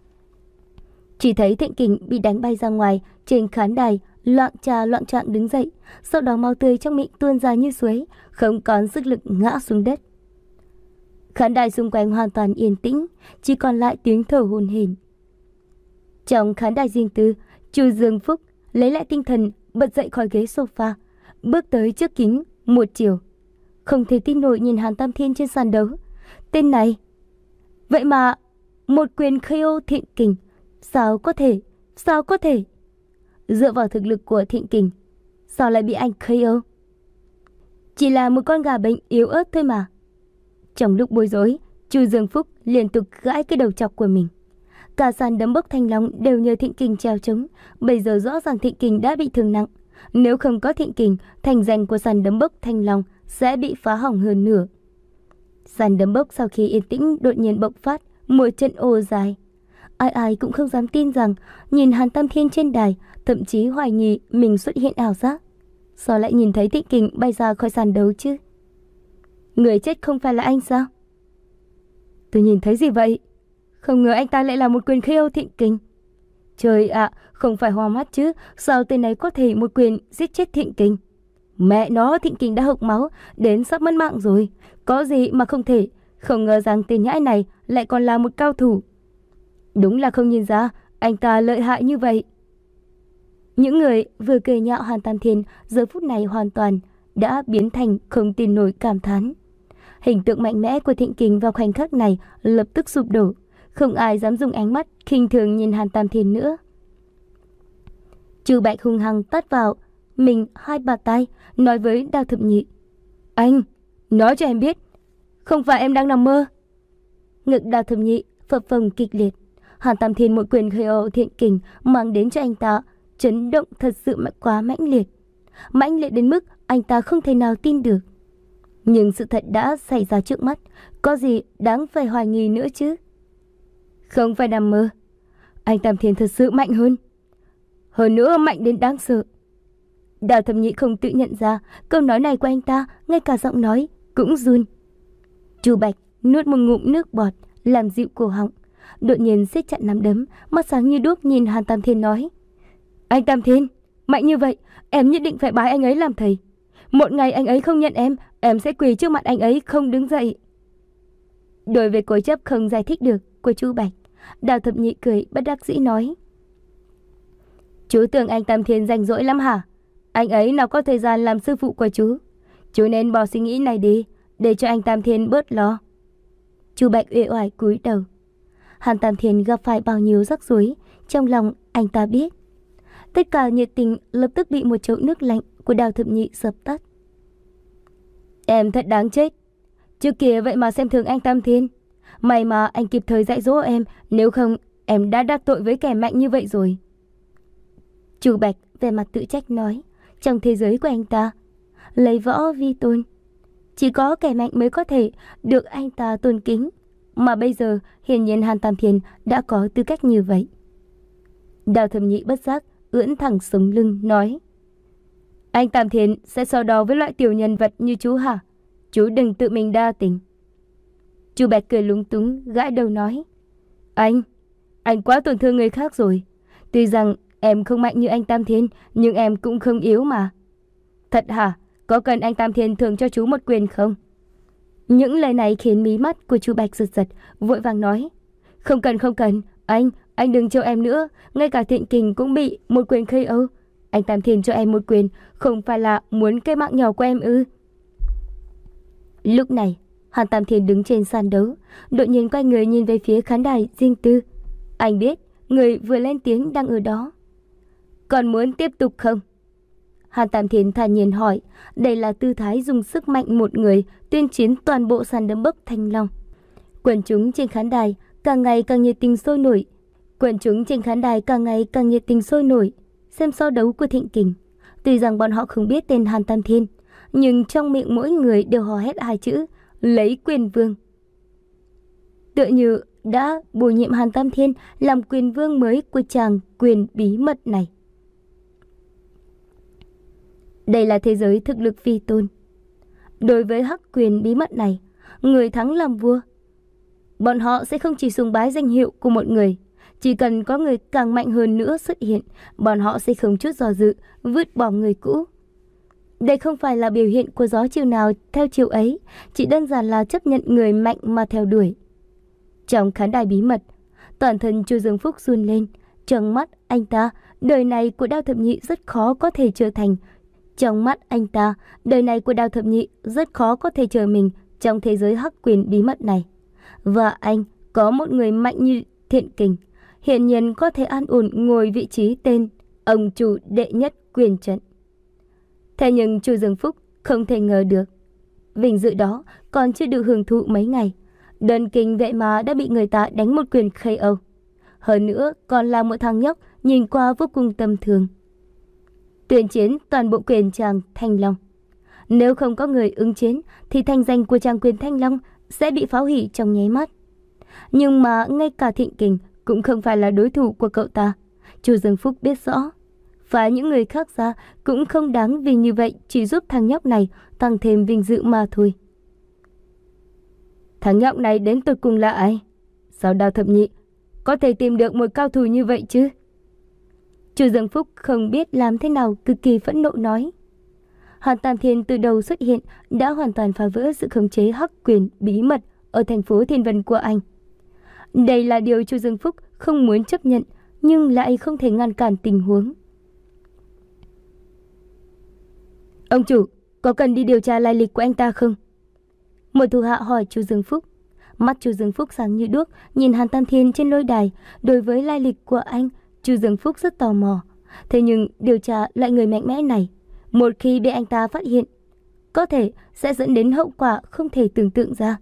Chỉ thấy Thịnh Kình bị đánh bay ra ngoài, trên khán đài loạn trà loạn trạng đứng dậy, sau đó máu tươi trong miệng tuôn ra như suối, không còn sức lực ngã xuống đất. Khán đài xung quanh hoàn toàn yên tĩnh, chỉ còn lại tiếng thở hổn hển. Trong khán đài riêng tư, Chu Dương Phúc lấy lại tinh thần, bật dậy khỏi ghế sofa, bước tới trước kính một chiều, không thể tin nổi nhìn Hàn Tam Thiên trên sàn đấu. Tên này, vậy mà một quyền ca o Thịnh Kình, sao có thể, sao có thể? Dựa vào thực lực của Thịnh Kình, sao lại bị anh ca o? Chỉ là một con gà bệnh yếu ớt thôi mà. Trong lúc bối rối, Chu Dương Phúc liên tục gãi cái đầu chọc của mình. Cả sàn đấm bốc Thanh Long đều nhờ Thịnh Kình treo trống, bây giờ rõ ràng Thịnh Kình đã bị thương nặng. Nếu không có Thịnh Kình, thành danh của sàn đấm bốc Thanh Long sẽ bị phá hỏng hơn nửa. Sàn đấm bốc sau khi yên tĩnh đột nhiên bộc phát một trận ồ dài. Ai ai cũng không dám tin rằng nhìn Hàn Tam Thiên trên đài, thậm chí hoài nghi mình xuất hiện ảo giác. Sao lại nhìn thấy Thịnh Kình bay ra khỏi sàn đấu chứ? Người chết không phải là anh sao? Tôi nhìn thấy gì vậy? Không ngờ anh ta lại là một quyền ca o Thịnh Kình. Trời ạ, không phải hoa mắt chứ, sao tên này có thể một quyền giết chết Thịnh Kình? Mẹ nó, Thịnh Kình đã hộc máu đến sắp mất mạng rồi, có gì mà không thể. Không ngờ rằng tên nhãi này lại còn là một cao thủ. Đúng là không nhìn ra anh ta lợi hại như vậy. Những người vừa cười nhạo Hàn Tam Thiên giờ phút này hoàn toàn đã biến thành không tin nổi cảm thán. Hình tượng mạnh mẽ của Thịnh Kình vào khoảnh khắc này lập tức sụp đổ, không ai dám dùng ánh mắt khinh thường nhìn Hàn Tam Thiên nữa. Chu Bạch hung hăng tát vào mình hai bàn tay, nói với Đào Thập Nhị: anh, nói cho em biết, không phải em đang nằm mơ. Ngực Đào Thập Nhị phập phồng kịch liệt. Hàn Tam Thiên một quyền ca o Thịnh Kình mang đến cho anh ta chấn động thật sự quá mãnh liệt, mãnh liệt đến mức anh ta không thể nào tin được. Nhưng sự thật đã xảy ra trước mắt, có gì đáng phải hoài nghi nữa chứ? Không phải nằm mơ, anh Tam Thiên thật sự mạnh hơn, hơn nữa mạnh đến đáng sợ. Đào Thập Nhị không tự nhận ra câu nói này của anh ta, ngay cả giọng nói cũng run. Chu Bạch nuốt một ngụm nước bọt làm dịu cổ họng, đột nhiên siết chặt nắm đấm, mắt sáng như đuốc nhìn Hàn Tam Thiên nói: anh Tam Thiên, mạnh như vậy, em nhất định phải bái anh ấy làm thầy. Một ngày anh ấy không nhận em, em sẽ quỳ trước mặt anh ấy không đứng dậy. Đối với cố chấp không giải thích được của Chu Bạch, Đào Thập Nhị cười bất đắc dĩ nói: chú tưởng anh Tam Thiên rảnh rỗi lắm hả? Anh ấy nào có thời gian làm sư phụ của chú. Chú nên bỏ suy nghĩ này đi, để cho anh Tam Thiên bớt lo. Chu Bạch uể oải cúi đầu. Hàn Tam Thiên gặp phải bao nhiêu rắc rối, trong lòng anh ta biết. Tất cả nhiệt tình lập tức bị một chậu nước lạnh của Đào Thập Nhị dập tắt. Em thật đáng chết. Trước kia vậy mà xem thường anh Tam Thiên. May mà anh kịp thời dạy dỗ em, nếu không em đã đắc tội với kẻ mạnh như vậy rồi. Chu Bạch về mặt tự trách nói, trong thế giới của anh ta, lấy võ vi tôn, chỉ có kẻ mạnh mới có thể được anh ta tôn kính. Mà bây giờ hiển nhiên Hàn Tam Thiên đã có tư cách như vậy. Đào Thập Nhị bất giác ưỡn thẳng sống lưng nói: anh Tam Thiên sẽ so đo với loại tiểu nhân vật như chú hả? Chú đừng tự mình đa tình. Chu Bạch cười lúng túng gãi đầu nói: Anh, anh quá tổn thương người khác rồi. Tuy rằng em không mạnh như anh Tam Thiên, nhưng em cũng không yếu mà. Thật hả? Có cần anh Tam Thiên thưởng cho chú một quyền không? Những lời này khiến mí mắt của Chu Bạch giật giật, vội vàng nói: Không cần không cần, anh, anh đừng trêu em nữa. Ngay cả Thịnh Kình cũng bị một quyền ca o. Anh Tam Thiên cho em một quyền, không phải là muốn cái mạng nhỏ của em ư? Lúc này, Hàn Tam Thiên đứng trên sàn đấu, đột nhiên quay người nhìn về phía khán đài riêng tư. Anh biết người vừa lên tiếng đang ở đó. Còn muốn tiếp tục không? Hàn Tam Thiên thản nhiên hỏi, đây là tư thái dùng sức mạnh một người tuyên chiến toàn bộ sàn đấm bốc Thanh Long. Quần chúng trên khán đài càng ngày càng nhiệt tình sôi nổi. Quần chúng trên khán đài càng ngày càng nhiệt tình sôi nổi, xem so đấu của Thịnh Kình. Tuy rằng bọn họ không biết tên Hàn Tam Thiên, nhưng trong miệng mỗi người đều hò hét hai chữ, lấy quyền vương. Tựa như đã bổ nhiệm Hàn Tam Thiên làm quyền vương mới của chàng quyền bí mật này. Đây là thế giới thực lực vi tôn. Đối với hắc quyền bí mật này, người thắng làm vua. Bọn họ sẽ không chỉ sùng bái danh hiệu của một người, chỉ cần có người càng mạnh hơn nữa xuất hiện, bọn họ sẽ không chút do dự vứt bỏ người cũ. Đây không phải là biểu hiện của gió chiều nào theo chiều ấy, chỉ đơn giản là chấp nhận người mạnh mà theo đuổi. Trong khán đài bí mật, toàn thân Chu Dương Phúc run lên. Trong mắt anh ta, đời này của Đao Thập Nhị rất khó có thể trở thành. Trong mắt anh ta, đời này của Đao Thập Nhị rất khó có thể trở mình trong thế giới hắc quyền bí mật này. Và anh có một người mạnh như Thiện Kình, hiển nhiên có thể an ổn ngồi vị trí tên ông chủ đệ nhất quyền trận. Thế nhưng Chu Dương Phúc không thể ngờ được, vinh dự đó còn chưa được hưởng thụ mấy ngày, Đơn Kinh vậy mà đã bị người ta đánh một quyền ca o. Hơn nữa còn là một thằng nhóc nhìn qua vô cùng tầm thường. Tuyên chiến toàn bộ quyền chàng Thanh Long. Nếu không có người ứng chiến thì thanh danh của chàng quyền Thanh Long sẽ bị phá hủy trong nháy mắt. Nhưng mà ngay cả Thịnh Kình cũng không phải là đối thủ của cậu ta. Chu Dương Phúc biết rõ, phái những người khác ra cũng không đáng vì như vậy chỉ giúp thằng nhóc này tăng thêm vinh dự mà thôi. Thằng nhóc này đến tột cùng là ai? Sao Đao Thập Nhị có thể tìm được một cao thủ như vậy chứ? Chu Dương Phúc không biết làm thế nào, cực kỳ phẫn nộ nói. Hàn Tam Thiên từ đầu xuất hiện đã hoàn toàn phá vỡ sự khống chế hắc quyền bí mật ở thành phố Thiên Vân của anh. Đây là điều Chu Dương Phúc không muốn chấp nhận, nhưng lại không thể ngăn cản tình huống. Ông chủ, có cần đi điều tra lai lịch của anh ta không? Một thủ hạ hỏi Chu Dương Phúc. Mắt Chu Dương Phúc sáng như đuốc, nhìn Hàn Tam Thiên trên lôi đài. Đối với lai lịch của anh, Chu Dương Phúc rất tò mò. Thế nhưng điều tra loại người mạnh mẽ này, một khi bị anh ta phát hiện, có thể sẽ dẫn đến hậu quả không thể tưởng tượng ra.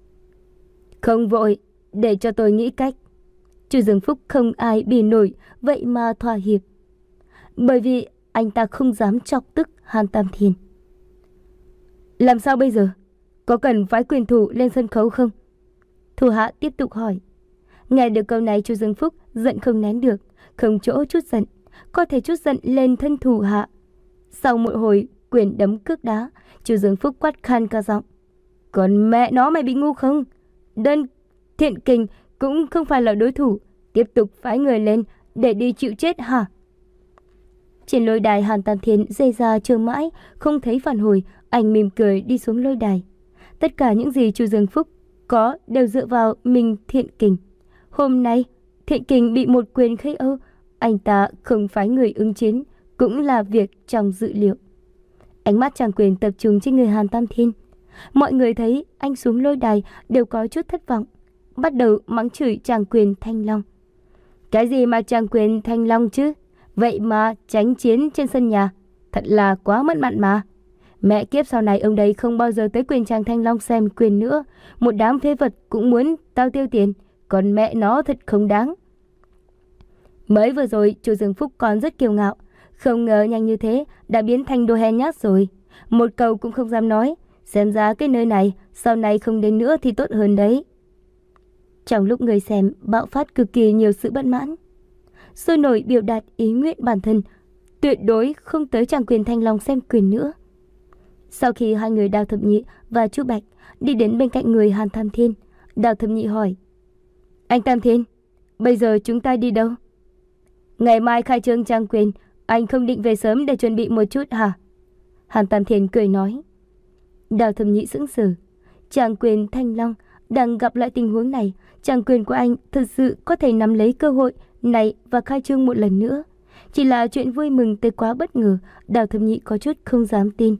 Không vội, để cho tôi nghĩ cách. Chu Dương Phúc không ai bì nổi, vậy mà thỏa hiệp. Bởi vì anh ta không dám chọc tức Hàn Tam Thiên. Làm sao bây giờ? Có cần phái quyền thủ lên sân khấu không? Thủ hạ tiếp tục hỏi. Nghe được câu này, Chu Dương Phúc giận không nén được, không chỗ chút giận, có thể chút giận lên thân thủ hạ. Sau một hồi quyền đấm cước đá, Chu Dương Phúc quát khan cả giọng. Còn mẹ nó, mày bị ngu không? Đơn Thiện Kình cũng không phải là đối thủ, tiếp tục phái người lên để đi chịu chết hả? Trên lôi đài, Hàn Tam Thiên dây ra chờ mãi không thấy phản hồi, anh mỉm cười đi xuống lôi đài. Tất cả những gì Chu Dương Phúc có đều dựa vào mình Thiện Kình. Hôm nay Thiện Kình bị một quyền ca o, anh ta không phái người ứng chiến cũng là việc trong dự liệu. Ánh mắt chàng quyền tập trung trên người Hàn Tam Thiên. Mọi người thấy anh xuống lôi đài đều có chút thất vọng, bắt đầu mắng chửi chàng quyền Thanh Long. Cái gì mà chàng quyền Thanh Long chứ? Vậy mà tránh chiến trên sân nhà, thật là quá mất mặt mà. Mẹ kiếp, sau này ông đấy không bao giờ tới quyền chàng Thanh Long xem quyền nữa. Một đám phế vật cũng muốn tao tiêu tiền, còn mẹ nó thật không đáng. Mới vừa rồi Chu Dương Phúc còn rất kiêu ngạo, không ngờ nhanh như thế đã biến thành đồ hèn nhát rồi. Một câu cũng không dám nói. Xem ra cái nơi này sau này không đến nữa thì tốt hơn đấy. Trong lúc người xem bạo phát cực kỳ nhiều sự bất mãn, sôi nổi biểu đạt ý nguyện bản thân tuyệt đối không tới chàng quyền Thanh Long xem quyền nữa. Sau khi hai người Đao Thập Nhị và Chu Bạch đi đến bên cạnh người Hàn Tam Thiên, Đao Thập Nhị hỏi. Anh Tam Thiên, bây giờ chúng ta đi đâu? Ngày mai khai trương trang quyền, anh không định về sớm để chuẩn bị một chút hả? Hàn Tam Thiên cười nói. Đao Thập Nhị sững sờ. Trang quyền Thanh Long đang gặp lại tình huống này, trang quyền của anh thật sự có thể nắm lấy cơ hội này và khai trương một lần nữa. Chỉ là chuyện vui mừng tới quá bất ngờ, Đao Thập Nhị có chút không dám tin.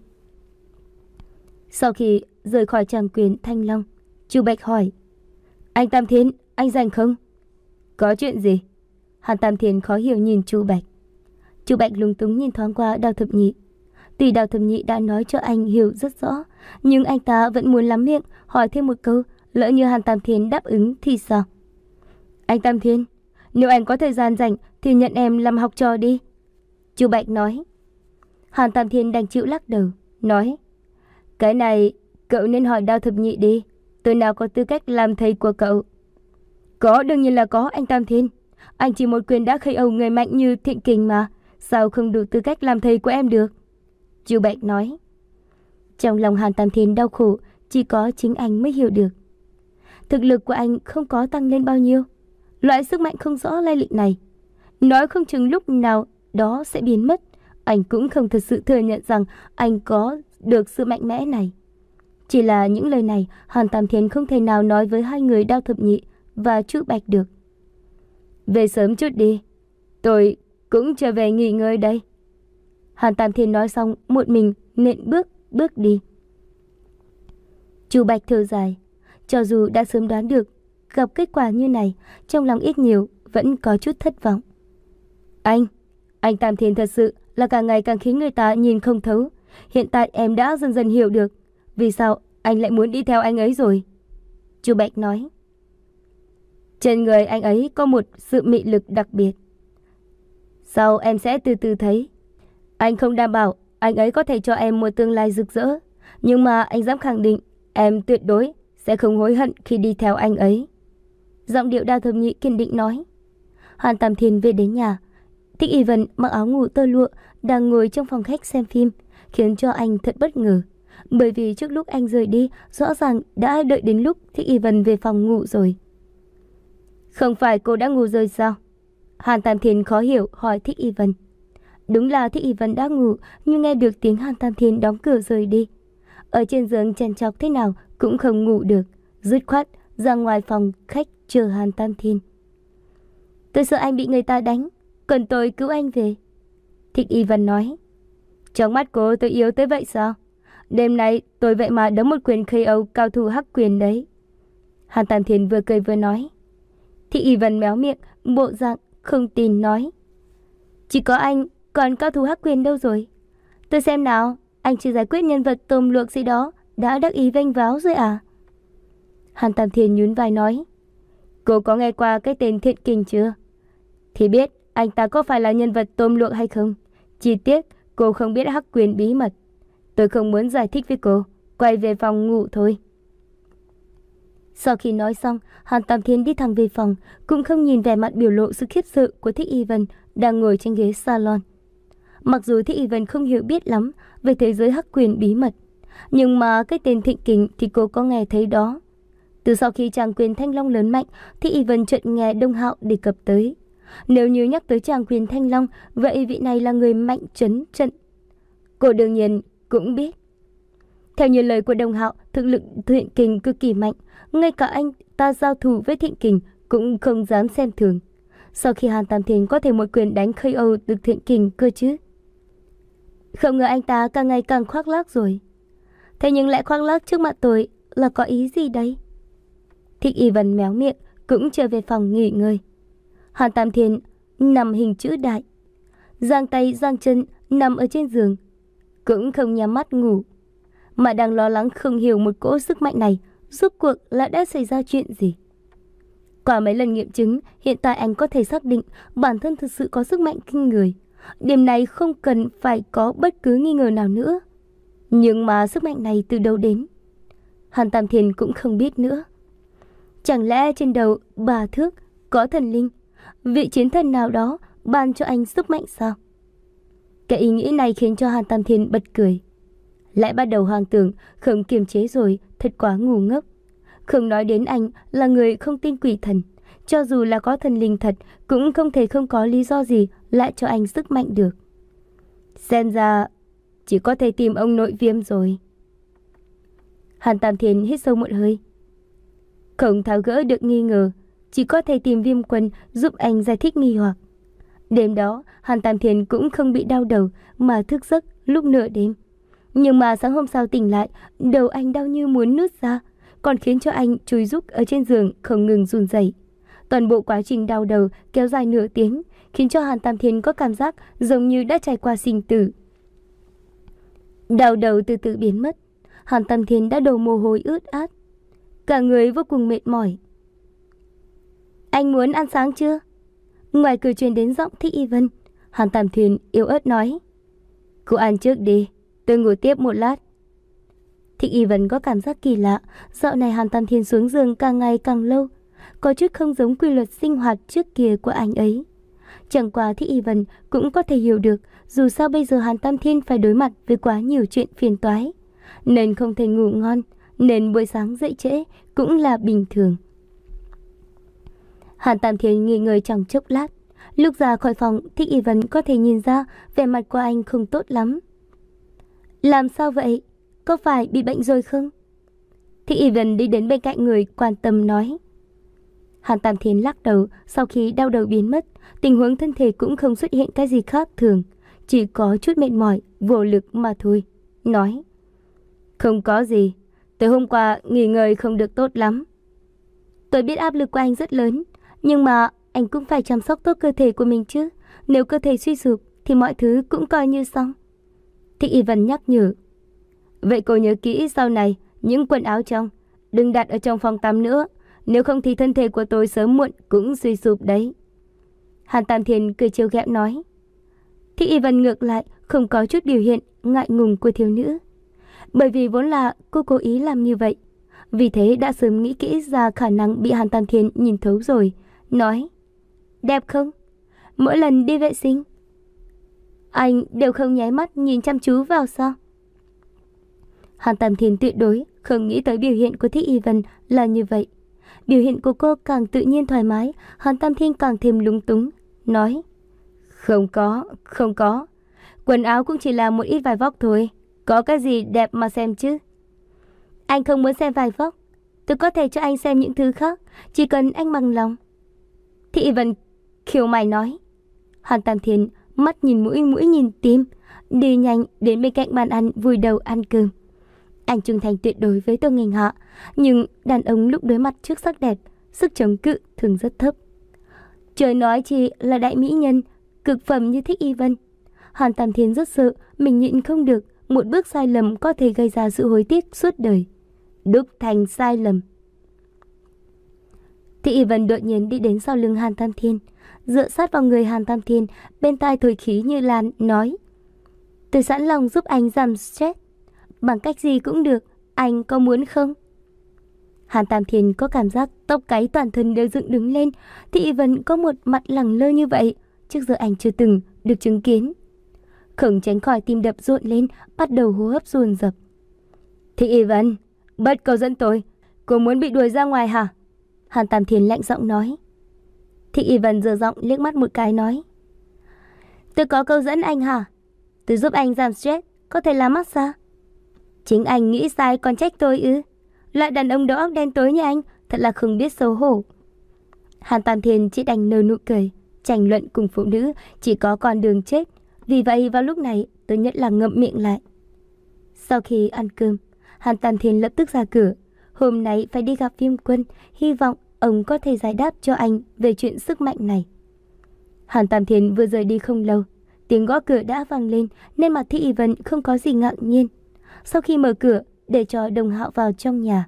Sau khi rời khỏi trang quyền Thanh Long, Chu Bạch hỏi. Anh Tam Thiên, anh rảnh không? Có chuyện gì? Hàn Tam Thiên khó hiểu nhìn Chu Bạch. Chu Bạch lúng túng nhìn thoáng qua Đao Thập Nhị. Tuy Đào Thẩm Nhị đã nói cho anh hiểu rất rõ, nhưng anh ta vẫn muốn lắm miệng hỏi thêm một câu, lỡ như Hàn Tam Thiên đáp ứng thì sao? Anh Tam Thiên, nếu anh có thời gian rảnh thì nhận em làm học trò đi. Chu Bạch nói. Hàn Tam Thiên đành chịu lắc đầu, nói: Cái này cậu nên hỏi Đào Thẩm Nhị đi, tôi nào có tư cách làm thầy của cậu. Có, đương nhiên là có anh Tam Thiên. Anh chỉ một quyền đã khây âu người mạnh như Thịnh Kình mà, sao không đủ tư cách làm thầy của em được? Chu Bạch nói. Trong lòng Hàn Tam Thiên đau khổ, chỉ có chính anh mới hiểu được. Thực lực của anh không có tăng lên bao nhiêu. Loại sức mạnh không rõ lai lịch này, nói không chừng lúc nào đó sẽ biến mất. Anh cũng không thật sự thừa nhận rằng anh có được sự mạnh mẽ này. Chỉ là những lời này Hàn Tam Thiên không thể nào nói với hai người Đao Thập Nhị và Chu Bạch được. Về sớm chút đi, tôi cũng trở về nghỉ ngơi đây. Hàn Tam Thiên nói xong một mình nện bước bước đi. Chu Bạch thở dài, cho dù đã sớm đoán được gặp kết quả như này, trong lòng ít nhiều vẫn có chút thất vọng. Anh, anh Tam Thiên thật sự là càng ngày càng khiến người ta nhìn không thấu. Hiện tại em đã dần dần hiểu được vì sao anh lại muốn đi theo anh ấy rồi. Chu Bạch nói. Trên người anh ấy có một sự mị lực đặc biệt. Sau em sẽ từ từ thấy. Anh không đảm bảo anh ấy có thể cho em một tương lai rực rỡ, nhưng mà anh dám khẳng định em tuyệt đối sẽ không hối hận khi đi theo anh ấy. Giọng điệu Đao Thẩm Nhị kiên định nói. Hàn Tam Thiên về đến nhà, Thích Y Vân mặc áo ngủ tơ lụa đang ngồi trong phòng khách xem phim, khiến cho anh thật bất ngờ. Bởi vì trước lúc anh rời đi, rõ ràng đã đợi đến lúc Thích Y Vân về phòng ngủ rồi. Không phải cô đã ngủ rồi sao? Hàn Tam Thiên khó hiểu hỏi Thích Y Vân. Đúng là Thích Y Vân đã ngủ, nhưng nghe được tiếng Hàn Tam Thiên đóng cửa rời đi. Ở trên giường chằn chọc thế nào cũng không ngủ được, dứt khoát ra ngoài phòng khách chờ Hàn Tam Thiên. Tôi sợ anh bị người ta đánh, cần tôi cứu anh về. Thích Y Vân nói. Trong mắt cô tôi yếu tới vậy sao? Đêm nay tôi vậy mà đấm một quyền ca o cao thủ hắc quyền đấy. Hàn Tam Thiên vừa cười vừa nói. Thích Y Vân méo miệng, bộ dạng không tin nói. Chỉ có anh, còn cao thủ hắc quyền đâu rồi? Tôi xem nào, anh chỉ giải quyết nhân vật tôm luộc gì đó đã đắc ý vênh váo rồi à? Hàn Tam Thiên nhún vai nói. Cô có nghe qua cái tên Thiện Kình chưa? Thì biết anh ta có phải là nhân vật tôm luộc hay không. Chi tiết cô không biết hắc quyền bí mật. Tôi không muốn giải thích với cô, quay về phòng ngủ thôi. Sau khi nói xong, Hàn Tam Thiên đi thẳng về phòng, cũng không nhìn vẻ mặt biểu lộ sự khiếp sợ của Thích Y Vân đang ngồi trên ghế salon. Mặc dù Thích Y Vân không hiểu biết lắm về thế giới hắc quyền bí mật, nhưng mà cái tên Thịnh Kình thì cô có nghe thấy đó. Từ sau khi chàng quyền Thanh Long lớn mạnh, Thích Y Vân chợt nghe Đông Hạo đề cập tới. Nếu như nhắc tới chàng quyền Thanh Long, vậy vị này là người mạnh trấn trận. Cô đương nhiên cũng biết. Theo như lời của Đông Hạo, thực lực Thịnh Kình cực kỳ mạnh, ngay cả anh ta giao thủ với Thịnh Kình cũng không dám xem thường. Sau khi Hàn Tam Thiên có thể một quyền đánh ca o được Thịnh Kình cơ chứ. Không ngờ anh ta càng ngày càng khoác lác rồi. Thế nhưng lại khoác lác trước mặt tôi là có ý gì đây? Thích Y Vân méo miệng, cũng trở về phòng nghỉ ngơi. Hàn Tam Thiên nằm hình chữ đại, giang tay giang chân nằm ở trên giường, cũng không nhắm mắt ngủ, mà đang lo lắng không hiểu một cỗ sức mạnh này rốt cuộc là đã xảy ra chuyện gì. Qua mấy lần nghiệm chứng, hiện tại anh có thể xác định bản thân thực sự có sức mạnh kinh người. Điểm này không cần phải có bất cứ nghi ngờ nào nữa. Nhưng mà sức mạnh này từ đâu đến? Hàn Tam Thiên cũng không biết nữa. Chẳng lẽ trên đầu bà Thước có thần linh, vị chiến thần nào đó ban cho anh sức mạnh sao? Cái ý nghĩ này khiến cho Hàn Tam Thiên bật cười. Lại bắt đầu hoang tưởng, không kiềm chế rồi, thật quá ngu ngốc. Không nói đến anh là người không tin quỷ thần, cho dù là có thần linh thật cũng không thể không có lý do gì lại cho anh sức mạnh được. Xem ra chỉ có thể tìm ông nội Viêm rồi. Hàn Tam Thiên hít sâu một hơi. Không tháo gỡ được nghi ngờ, chỉ có thể tìm Viêm Quân giúp anh giải thích nghi hoặc. Đêm đó, Hàn Tam Thiên cũng không bị đau đầu mà thức giấc lúc nửa đêm. Nhưng mà sáng hôm sau tỉnh lại, đầu anh đau như muốn nứt ra, còn khiến cho anh chúi rúc ở trên giường không ngừng run rẩy. Toàn bộ quá trình đau đầu kéo dài nửa tiếng, khiến cho Hàn Tam Thiên có cảm giác giống như đã trải qua sinh tử. Đau đầu từ từ biến mất. Hàn Tam Thiên đã đổ mồ hôi ướt át, cả người vô cùng mệt mỏi. Anh muốn ăn sáng chưa? Ngoài cửa truyền đến giọng Thích Y Vân. Hàn Tam Thiên yếu ớt nói, cô ăn trước đi, tôi ngủ tiếp một lát. Thích Y Vân có cảm giác kỳ lạ, dạo này Hàn Tam Thiên xuống giường càng ngày càng lâu, có chút không giống quy luật sinh hoạt trước kia của anh ấy. Chẳng qua Thích Y Vân cũng có thể hiểu được, dù sao bây giờ Hàn Tam Thiên phải đối mặt với quá nhiều chuyện phiền toái, nên không thể ngủ ngon, nên buổi sáng dậy trễ cũng là bình thường. Hàn Tam Thiên nghỉ ngơi trong chốc lát, lúc ra khỏi phòng, Thích Y Vân có thể nhìn ra vẻ mặt của anh không tốt lắm. Làm sao vậy? Có phải bị bệnh rồi không? Thích Y Vân đi đến bên cạnh người quan tâm nói. Hàn Tam Thiên lắc đầu, sau khi đau đầu biến mất, tình huống thân thể cũng không xuất hiện cái gì khác thường, chỉ có chút mệt mỏi, vô lực mà thôi. Nói, không có gì, tối hôm qua nghỉ ngơi không được tốt lắm. Tôi biết áp lực của anh rất lớn, nhưng mà anh cũng phải chăm sóc tốt cơ thể của mình chứ. Nếu cơ thể suy sụp thì mọi thứ cũng coi như xong. Thích Y Vân nhắc nhở. Vậy cô nhớ kỹ sau này, những quần áo trong đừng đặt ở trong phòng tắm nữa, nếu không thì thân thể của tôi sớm muộn cũng suy sụp đấy. Hàn Tam Thiên cười trêu ghẹo nói. Thích Y Vân ngược lại không có chút biểu hiện ngại ngùng của thiếu nữ, bởi vì vốn là cô cố ý làm như vậy, vì thế đã sớm nghĩ kỹ ra khả năng bị Hàn Tam Thiên nhìn thấu rồi. Nói, đẹp không? Mỗi lần đi vệ sinh anh đều không nháy mắt nhìn chăm chú vào sao? Hàn Tam Thiên tuyệt đối không nghĩ tới biểu hiện của Thích Y Vân là như vậy. Biểu hiện của cô càng tự nhiên thoải mái, Hàn Tam Thiên càng thêm lúng túng. Nói, không có, không có, quần áo cũng chỉ là một ít vải vóc thôi, có cái gì đẹp mà xem chứ. Anh không muốn xem vải vóc, tôi có thể cho anh xem những thứ khác, chỉ cần anh bằng lòng. Thích Y Vân khiêu mày nói. Hàn Tam Thiên mắt nhìn mũi, mũi nhìn tim, đi nhanh đến bên cạnh bàn ăn vùi đầu ăn cơm. Anh trung thành tuyệt đối với Tô Nghênh Hạ, nhưng đàn ông lúc đối mặt trước sắc đẹp, sức chống cự thường rất thấp. Trời nói chi là đại mỹ nhân, cực phẩm như Thích Y Vân. Hàn Tam Thiên rất sợ mình nhịn không được, một bước sai lầm có thể gây ra sự hối tiếc suốt đời. Đúc thành sai lầm. Thích Y Vân đột nhiên đi đến sau lưng Hàn Tam Thiên, dựa sát vào người Hàn Tam Thiên, bên tai thổi khí như lan, nói, tôi sẵn lòng giúp anh giảm stress, bằng cách gì cũng được, anh có muốn không? Hàn Tam Thiên có cảm giác tóc gáy toàn thân đều dựng đứng lên. Thích Y Vân có một mặt lẳng lơ như vậy, trước giờ anh chưa từng được chứng kiến. Không tránh khỏi tim đập rộn lên, bắt đầu hô hấp dồn dập. Thích Y Vân, bất cầu dẫn tôi, cô muốn bị đuổi ra ngoài hả? Hàn Tam Thiên lạnh giọng nói. Thích Y Vân giơ giọng liếc mắt một cái nói, tôi có câu dẫn anh hả? Tôi giúp anh giảm stress, có thể làm massage. Chính anh nghĩ sai còn trách tôi ư? Loại đàn ông đầu óc đen tối như anh thật là không biết xấu hổ. Hàn Tam Thiên chỉ đành nở nụ cười. Tranh luận cùng phụ nữ chỉ có con đường chết, vì vậy vào lúc này tôi nhất là ngậm miệng lại. Sau khi ăn cơm, Hàn Tam Thiên lập tức ra cửa. Hôm nay phải đi gặp Viêm Quân, hy vọng ông có thể giải đáp cho anh về chuyện sức mạnh này. Hàn Tam Thiên vừa rời đi không lâu, tiếng gõ cửa đã vang lên, nên mặt Thích Y Vân không có gì ngạc nhiên. Sau khi mở cửa để cho Đồng Hạo vào trong nhà,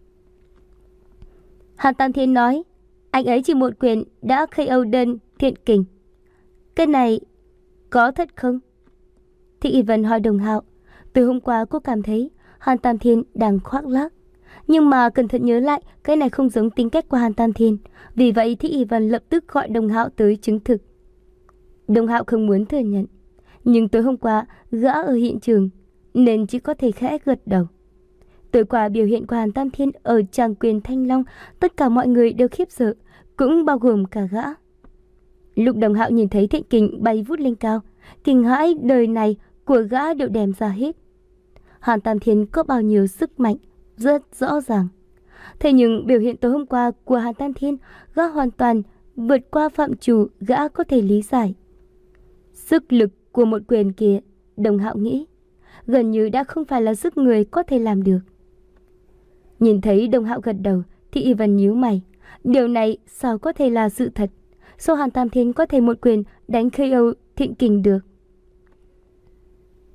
Hàn Tam Thiên nói, anh ấy chỉ một quyền đã ca o đơn Thiện Kình. Cái này có thật không? Thích Y Vân hỏi Đồng Hạo. Từ hôm qua cô cảm thấy Hàn Tam Thiên đang khoác lác, nhưng mà cẩn thận nhớ lại, cái này không giống tính cách của Hàn Tam Thiên. Vì vậy Thích Y Vân lập tức gọi Đồng Hạo tới chứng thực. Đồng Hạo không muốn thừa nhận, nhưng tối hôm qua gã ở hiện trường nên chỉ có thể khẽ gật đầu. Tối qua biểu hiện của Hàn Tam Thiên ở tràng quyền Thanh Long, tất cả mọi người đều khiếp sợ, cũng bao gồm cả gã. Lúc Đồng Hạo nhìn thấy Thiện Kình bay vút lên cao, kinh hãi đời này của gã đều đem ra hết. Hàn Tam Thiên có bao nhiêu sức mạnh rất rõ ràng. Thế nhưng biểu hiện tối hôm qua của Hàn Tam Thiên, gã hoàn toàn vượt qua phạm trù gã có thể lý giải. Sức lực của một quyền kia, Đồng Hạo nghĩ, gần như đã không phải là sức người có thể làm được. Nhìn thấy Đồng Hạo gật đầu thì Y Vân nhíu mày. Điều này sao có thể là sự thật? Sao Hàn Tam Thiên có thể một quyền đánh ca o Thiện Kình được?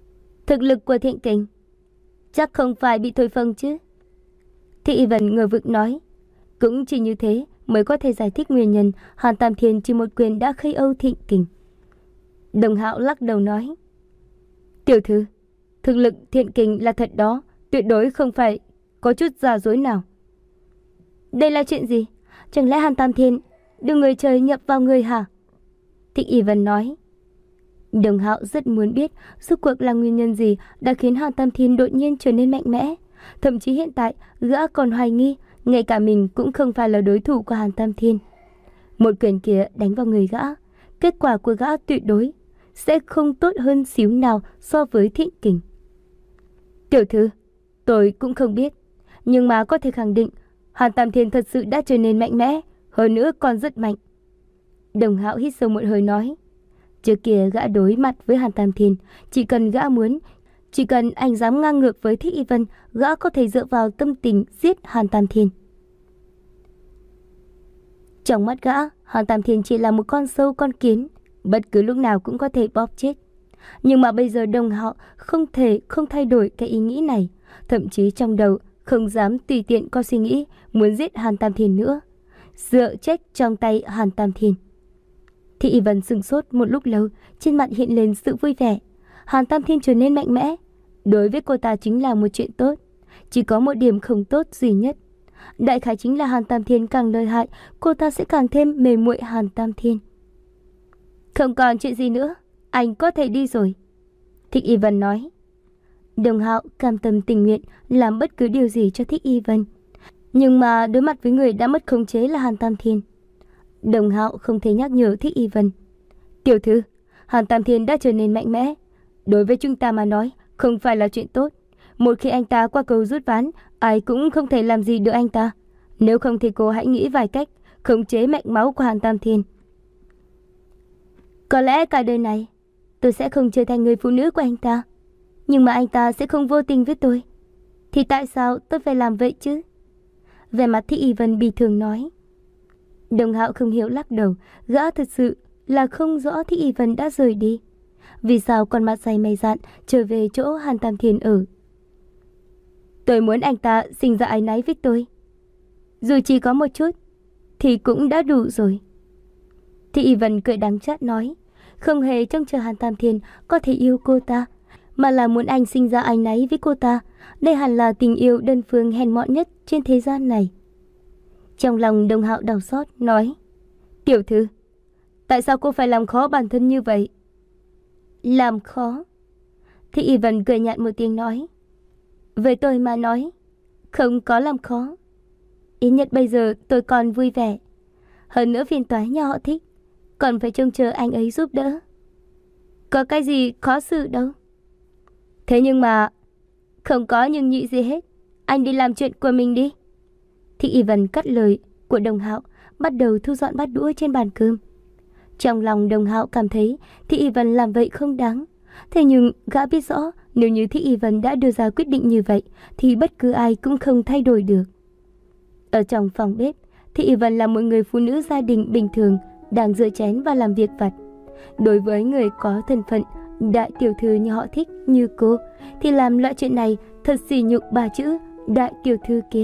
Thực lực của Thiện Kình chắc không phải bị thổi phồng chứ? Thị Y Vân ngờ vực nói. Cũng chỉ như thế mới có thể giải thích nguyên nhân Hàn Tam Thiên chỉ một quyền đã khây âu Thiện Kình. Đồng Hạo lắc đầu nói. Tiểu thư, thực lực Thiện Kình là thật đó, tuyệt đối không phải có chút giả dối nào. Đây là chuyện gì? Chẳng lẽ Hàn Tam Thiên đưa người trời nhập vào người hả? Thị Y Vân nói. Đồng Hạo rất muốn biết rốt cuộc là nguyên nhân gì đã khiến Hàn Tam Thiên đột nhiên trở nên mạnh mẽ. Thậm chí hiện tại gã còn hoài nghi ngay cả mình cũng không phải là đối thủ của Hàn Tam Thiên. Một quyền kia đánh vào người gã, kết quả của gã tuyệt đối sẽ không tốt hơn xíu nào so với Thiện Kình. Tiểu thư, tôi cũng không biết, nhưng mà có thể khẳng định Hàn Tam Thiên thật sự đã trở nên mạnh mẽ, hơn nữa còn rất mạnh. Đồng Hạo hít sâu một hơi nói. Trước kia gã đối mặt với Hàn Tam Thiên, chỉ cần gã muốn, chỉ cần anh dám ngang ngược với Thích Y Vân, gã có thể dựa vào tâm tình giết Hàn Tam Thiên. Trong mắt gã, Hàn Tam Thiên chỉ là một con sâu con kiến, bất cứ lúc nào cũng có thể bóp chết. Nhưng mà bây giờ Đồng Hạo không thể không thay đổi cái ý nghĩ này, thậm chí trong đầu không dám tùy tiện có suy nghĩ muốn giết Hàn Tam Thiên nữa, dựa chết trong tay Hàn Tam Thiên. Thị Y Vân sững sốt một lúc lâu, trên mặt hiện lên sự vui vẻ. Hàn Tam Thiên trở nên mạnh mẽ, đối với cô ta chính là một chuyện tốt. Chỉ có một điểm không tốt duy nhất, đại khái chính là Hàn Tam Thiên càng lợi hại, cô ta sẽ càng thêm mê muội Hàn Tam Thiên. Không còn chuyện gì nữa, anh có thể đi rồi, Thích Y Vân nói. Đồng Hạo cam tâm tình nguyện làm bất cứ điều gì cho Thích Y Vân, nhưng mà đối mặt với người đã mất khống chế là Hàn Tam Thiên, Đồng Hạo không thể nhắc nhở Thích Y Vân. Tiểu thư, Hàn Tam Thiên đã trở nên mạnh mẽ, đối với chúng ta mà nói không phải là chuyện tốt. Một khi anh ta qua cầu rút ván, ai cũng không thể làm gì được anh ta. Nếu không thì cô hãy nghĩ vài cách khống chế mạch máu của Hàn Tam Thiên. Có lẽ cả đời này tôi sẽ không trở thành người phụ nữ của anh ta, nhưng mà anh ta sẽ không vô tình với tôi. Thì tại sao tôi phải làm vậy chứ? Vẻ mặt Thích Y Vân bi thường nói. Đồng Hạo không hiểu lắc đầu, gã thật sự là không rõ Thích Y Vân đã rời đi. Vì sao còn mặt dày mày dạn trở về chỗ Hàn Tam Thiên ở? Tôi muốn anh ta sinh ra áy náy với tôi, dù chỉ có một chút thì cũng đã đủ rồi. Thích Y Vân cười đắng chát nói, không hề trông chờ Hàn Tam Thiên có thể yêu cô ta, mà là muốn anh sinh ra áy náy với cô ta. Đây hẳn là tình yêu đơn phương hèn mọn nhất trên thế gian này. Trong lòng Đồng Hạo đau xót nói, tiểu thư, tại sao cô phải làm khó bản thân như vậy? Làm khó? Thích Y Vân cười nhạt một tiếng nói, với tôi mà nói, không có làm khó. Ít nhất bây giờ tôi còn vui vẻ. Hơn nữa phiền toái nhà họ Thích, còn phải trông chờ anh ấy giúp đỡ. Có cái gì khó xử đâu. Thế nhưng mà không có nhưng nhị gì hết, anh đi làm chuyện của mình đi. Thích Y Vân cắt lời của Đồng Hạo, bắt đầu thu dọn bát đũa trên bàn cơm. Trong lòng Đồng Hạo cảm thấy Thích Y Vân làm vậy không đáng. Thế nhưng gã biết rõ, nếu như Thích Y Vân đã đưa ra quyết định như vậy thì bất cứ ai cũng không thay đổi được. Ở trong phòng bếp, Thích Y Vân là một người phụ nữ gia đình bình thường, đang rửa chén và làm việc vặt. Đối với người có thân phận đại tiểu thư như họ Thích như cô, thì làm loại chuyện này thật sỉ nhục ba chữ đại tiểu thư kia.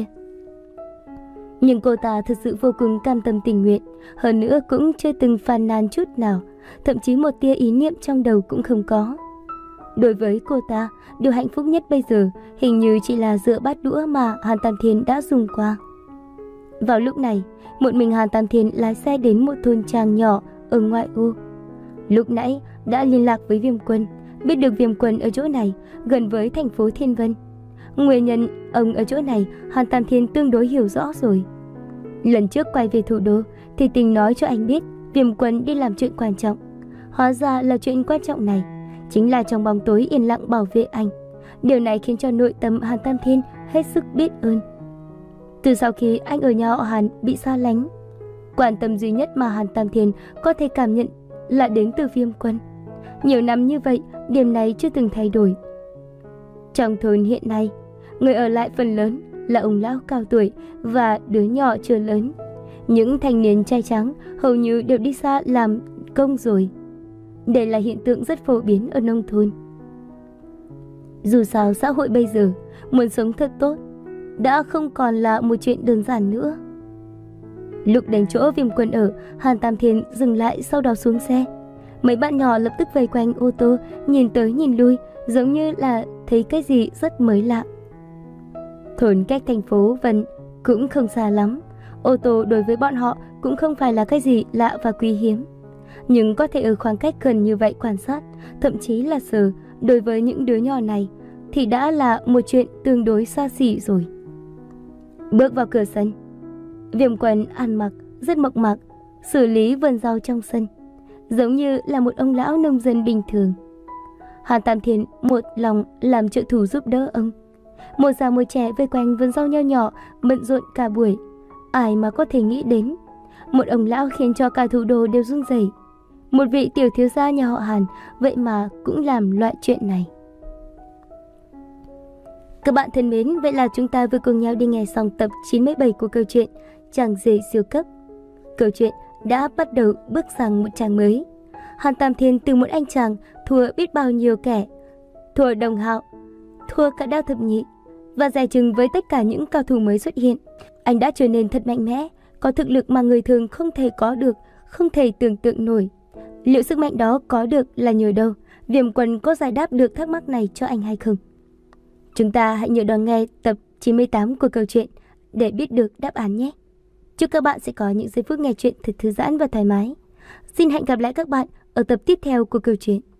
Nhưng cô ta thật sự vô cùng cam tâm tình nguyện, hơn nữa cũng chưa từng phàn nàn chút nào, thậm chí một tia ý niệm trong đầu cũng không có. Đối với cô ta, điều hạnh phúc nhất bây giờ hình như chỉ là rửa bát đũa mà Hàn Tam Thiên đã dùng qua. Vào lúc này, một mình Hàn Tam Thiên lái xe đến một thôn trang nhỏ ở ngoại ô. Lúc nãy đã liên lạc với Viêm Quân, biết được Viêm Quân ở chỗ này, gần với thành phố Thiên Vân. Nguyên nhân ông ở chỗ này, Hàn Tam Thiên tương đối hiểu rõ rồi. Lần trước quay về thủ đô thì tình nói cho anh biết Viêm Quân đi làm chuyện quan trọng. Hóa ra là chuyện quan trọng này chính là trong bóng tối yên lặng bảo vệ anh. Điều này khiến cho nội tâm Hàn Tam Thiên hết sức biết ơn. Từ sau khi anh ở nhà họ Hàn bị xa lánh, quan tâm duy nhất mà Hàn Tam Thiên có thể cảm nhận là đến từ Viêm Quân. Nhiều năm như vậy, điểm này chưa từng thay đổi. Trong thôn hiện nay, người ở lại phần lớn là ông lão cao tuổi và đứa nhỏ chưa lớn. Những thanh niên trai trắng hầu như đều đi xa làm công rồi. Đây là hiện tượng rất phổ biến ở nông thôn. Dù sao xã hội bây giờ, muốn sống thật tốt đã không còn là một chuyện đơn giản nữa. Lúc đến chỗ Viêm Quân ở, Hàn Tam Thiên dừng lại, sau đó xuống xe. Mấy bạn nhỏ lập tức vây quanh ô tô, nhìn tới nhìn lui, giống như là thấy cái gì rất mới lạ. Thôn cách thành phố Vân cũng không xa lắm, ô tô đối với bọn họ cũng không phải là cái gì lạ và quý hiếm. Nhưng có thể ở khoảng cách gần như vậy quan sát, thậm chí là sờ, đối với những đứa nhỏ này thì đã là một chuyện tương đối xa xỉ rồi. Bước vào cửa sân, Viêm Quân ăn mặc rất mộc mạc, xử lý vườn rau trong sân, giống như là một ông lão nông dân bình thường. Hàn Tam Thiên một lòng làm trợ thủ giúp đỡ ông. Một già một trẻ vây quanh vườn rau nho nhỏ, bận rộn cả buổi. Ai mà có thể nghĩ đến, một ông lão khiến cho cả thủ đô đều run rẩy. Một vị tiểu thiếu gia nhà họ Hàn vậy mà cũng làm loại chuyện này. Các bạn thân mến, vậy là chúng ta vừa cùng nhau đi nghe xong tập chín mươi bảy của câu chuyện Chàng rể siêu cấp. Câu chuyện đã bắt đầu bước sang một trang mới. Hàn Tam Thiên từ một anh chàng thua biết bao nhiêu kẻ, thua Đồng Hạo, thua cả Đao Thập Nhị, và dè chừng với tất cả những cao thủ mới xuất hiện, anh đã trở nên thật mạnh mẽ, có thực lực mà người thường không thể có được, không thể tưởng tượng nổi. Liệu sức mạnh đó có được là nhờ đâu? Viêm Quân có giải đáp được thắc mắc này cho anh hay không? Chúng ta hãy nhớ đón nghe tập chín mươi tám của câu chuyện để biết được đáp án nhé. Chúc các bạn sẽ có những giây phút nghe chuyện thật thư giãn và thoải mái. Xin hẹn gặp lại các bạn ở tập tiếp theo của câu chuyện.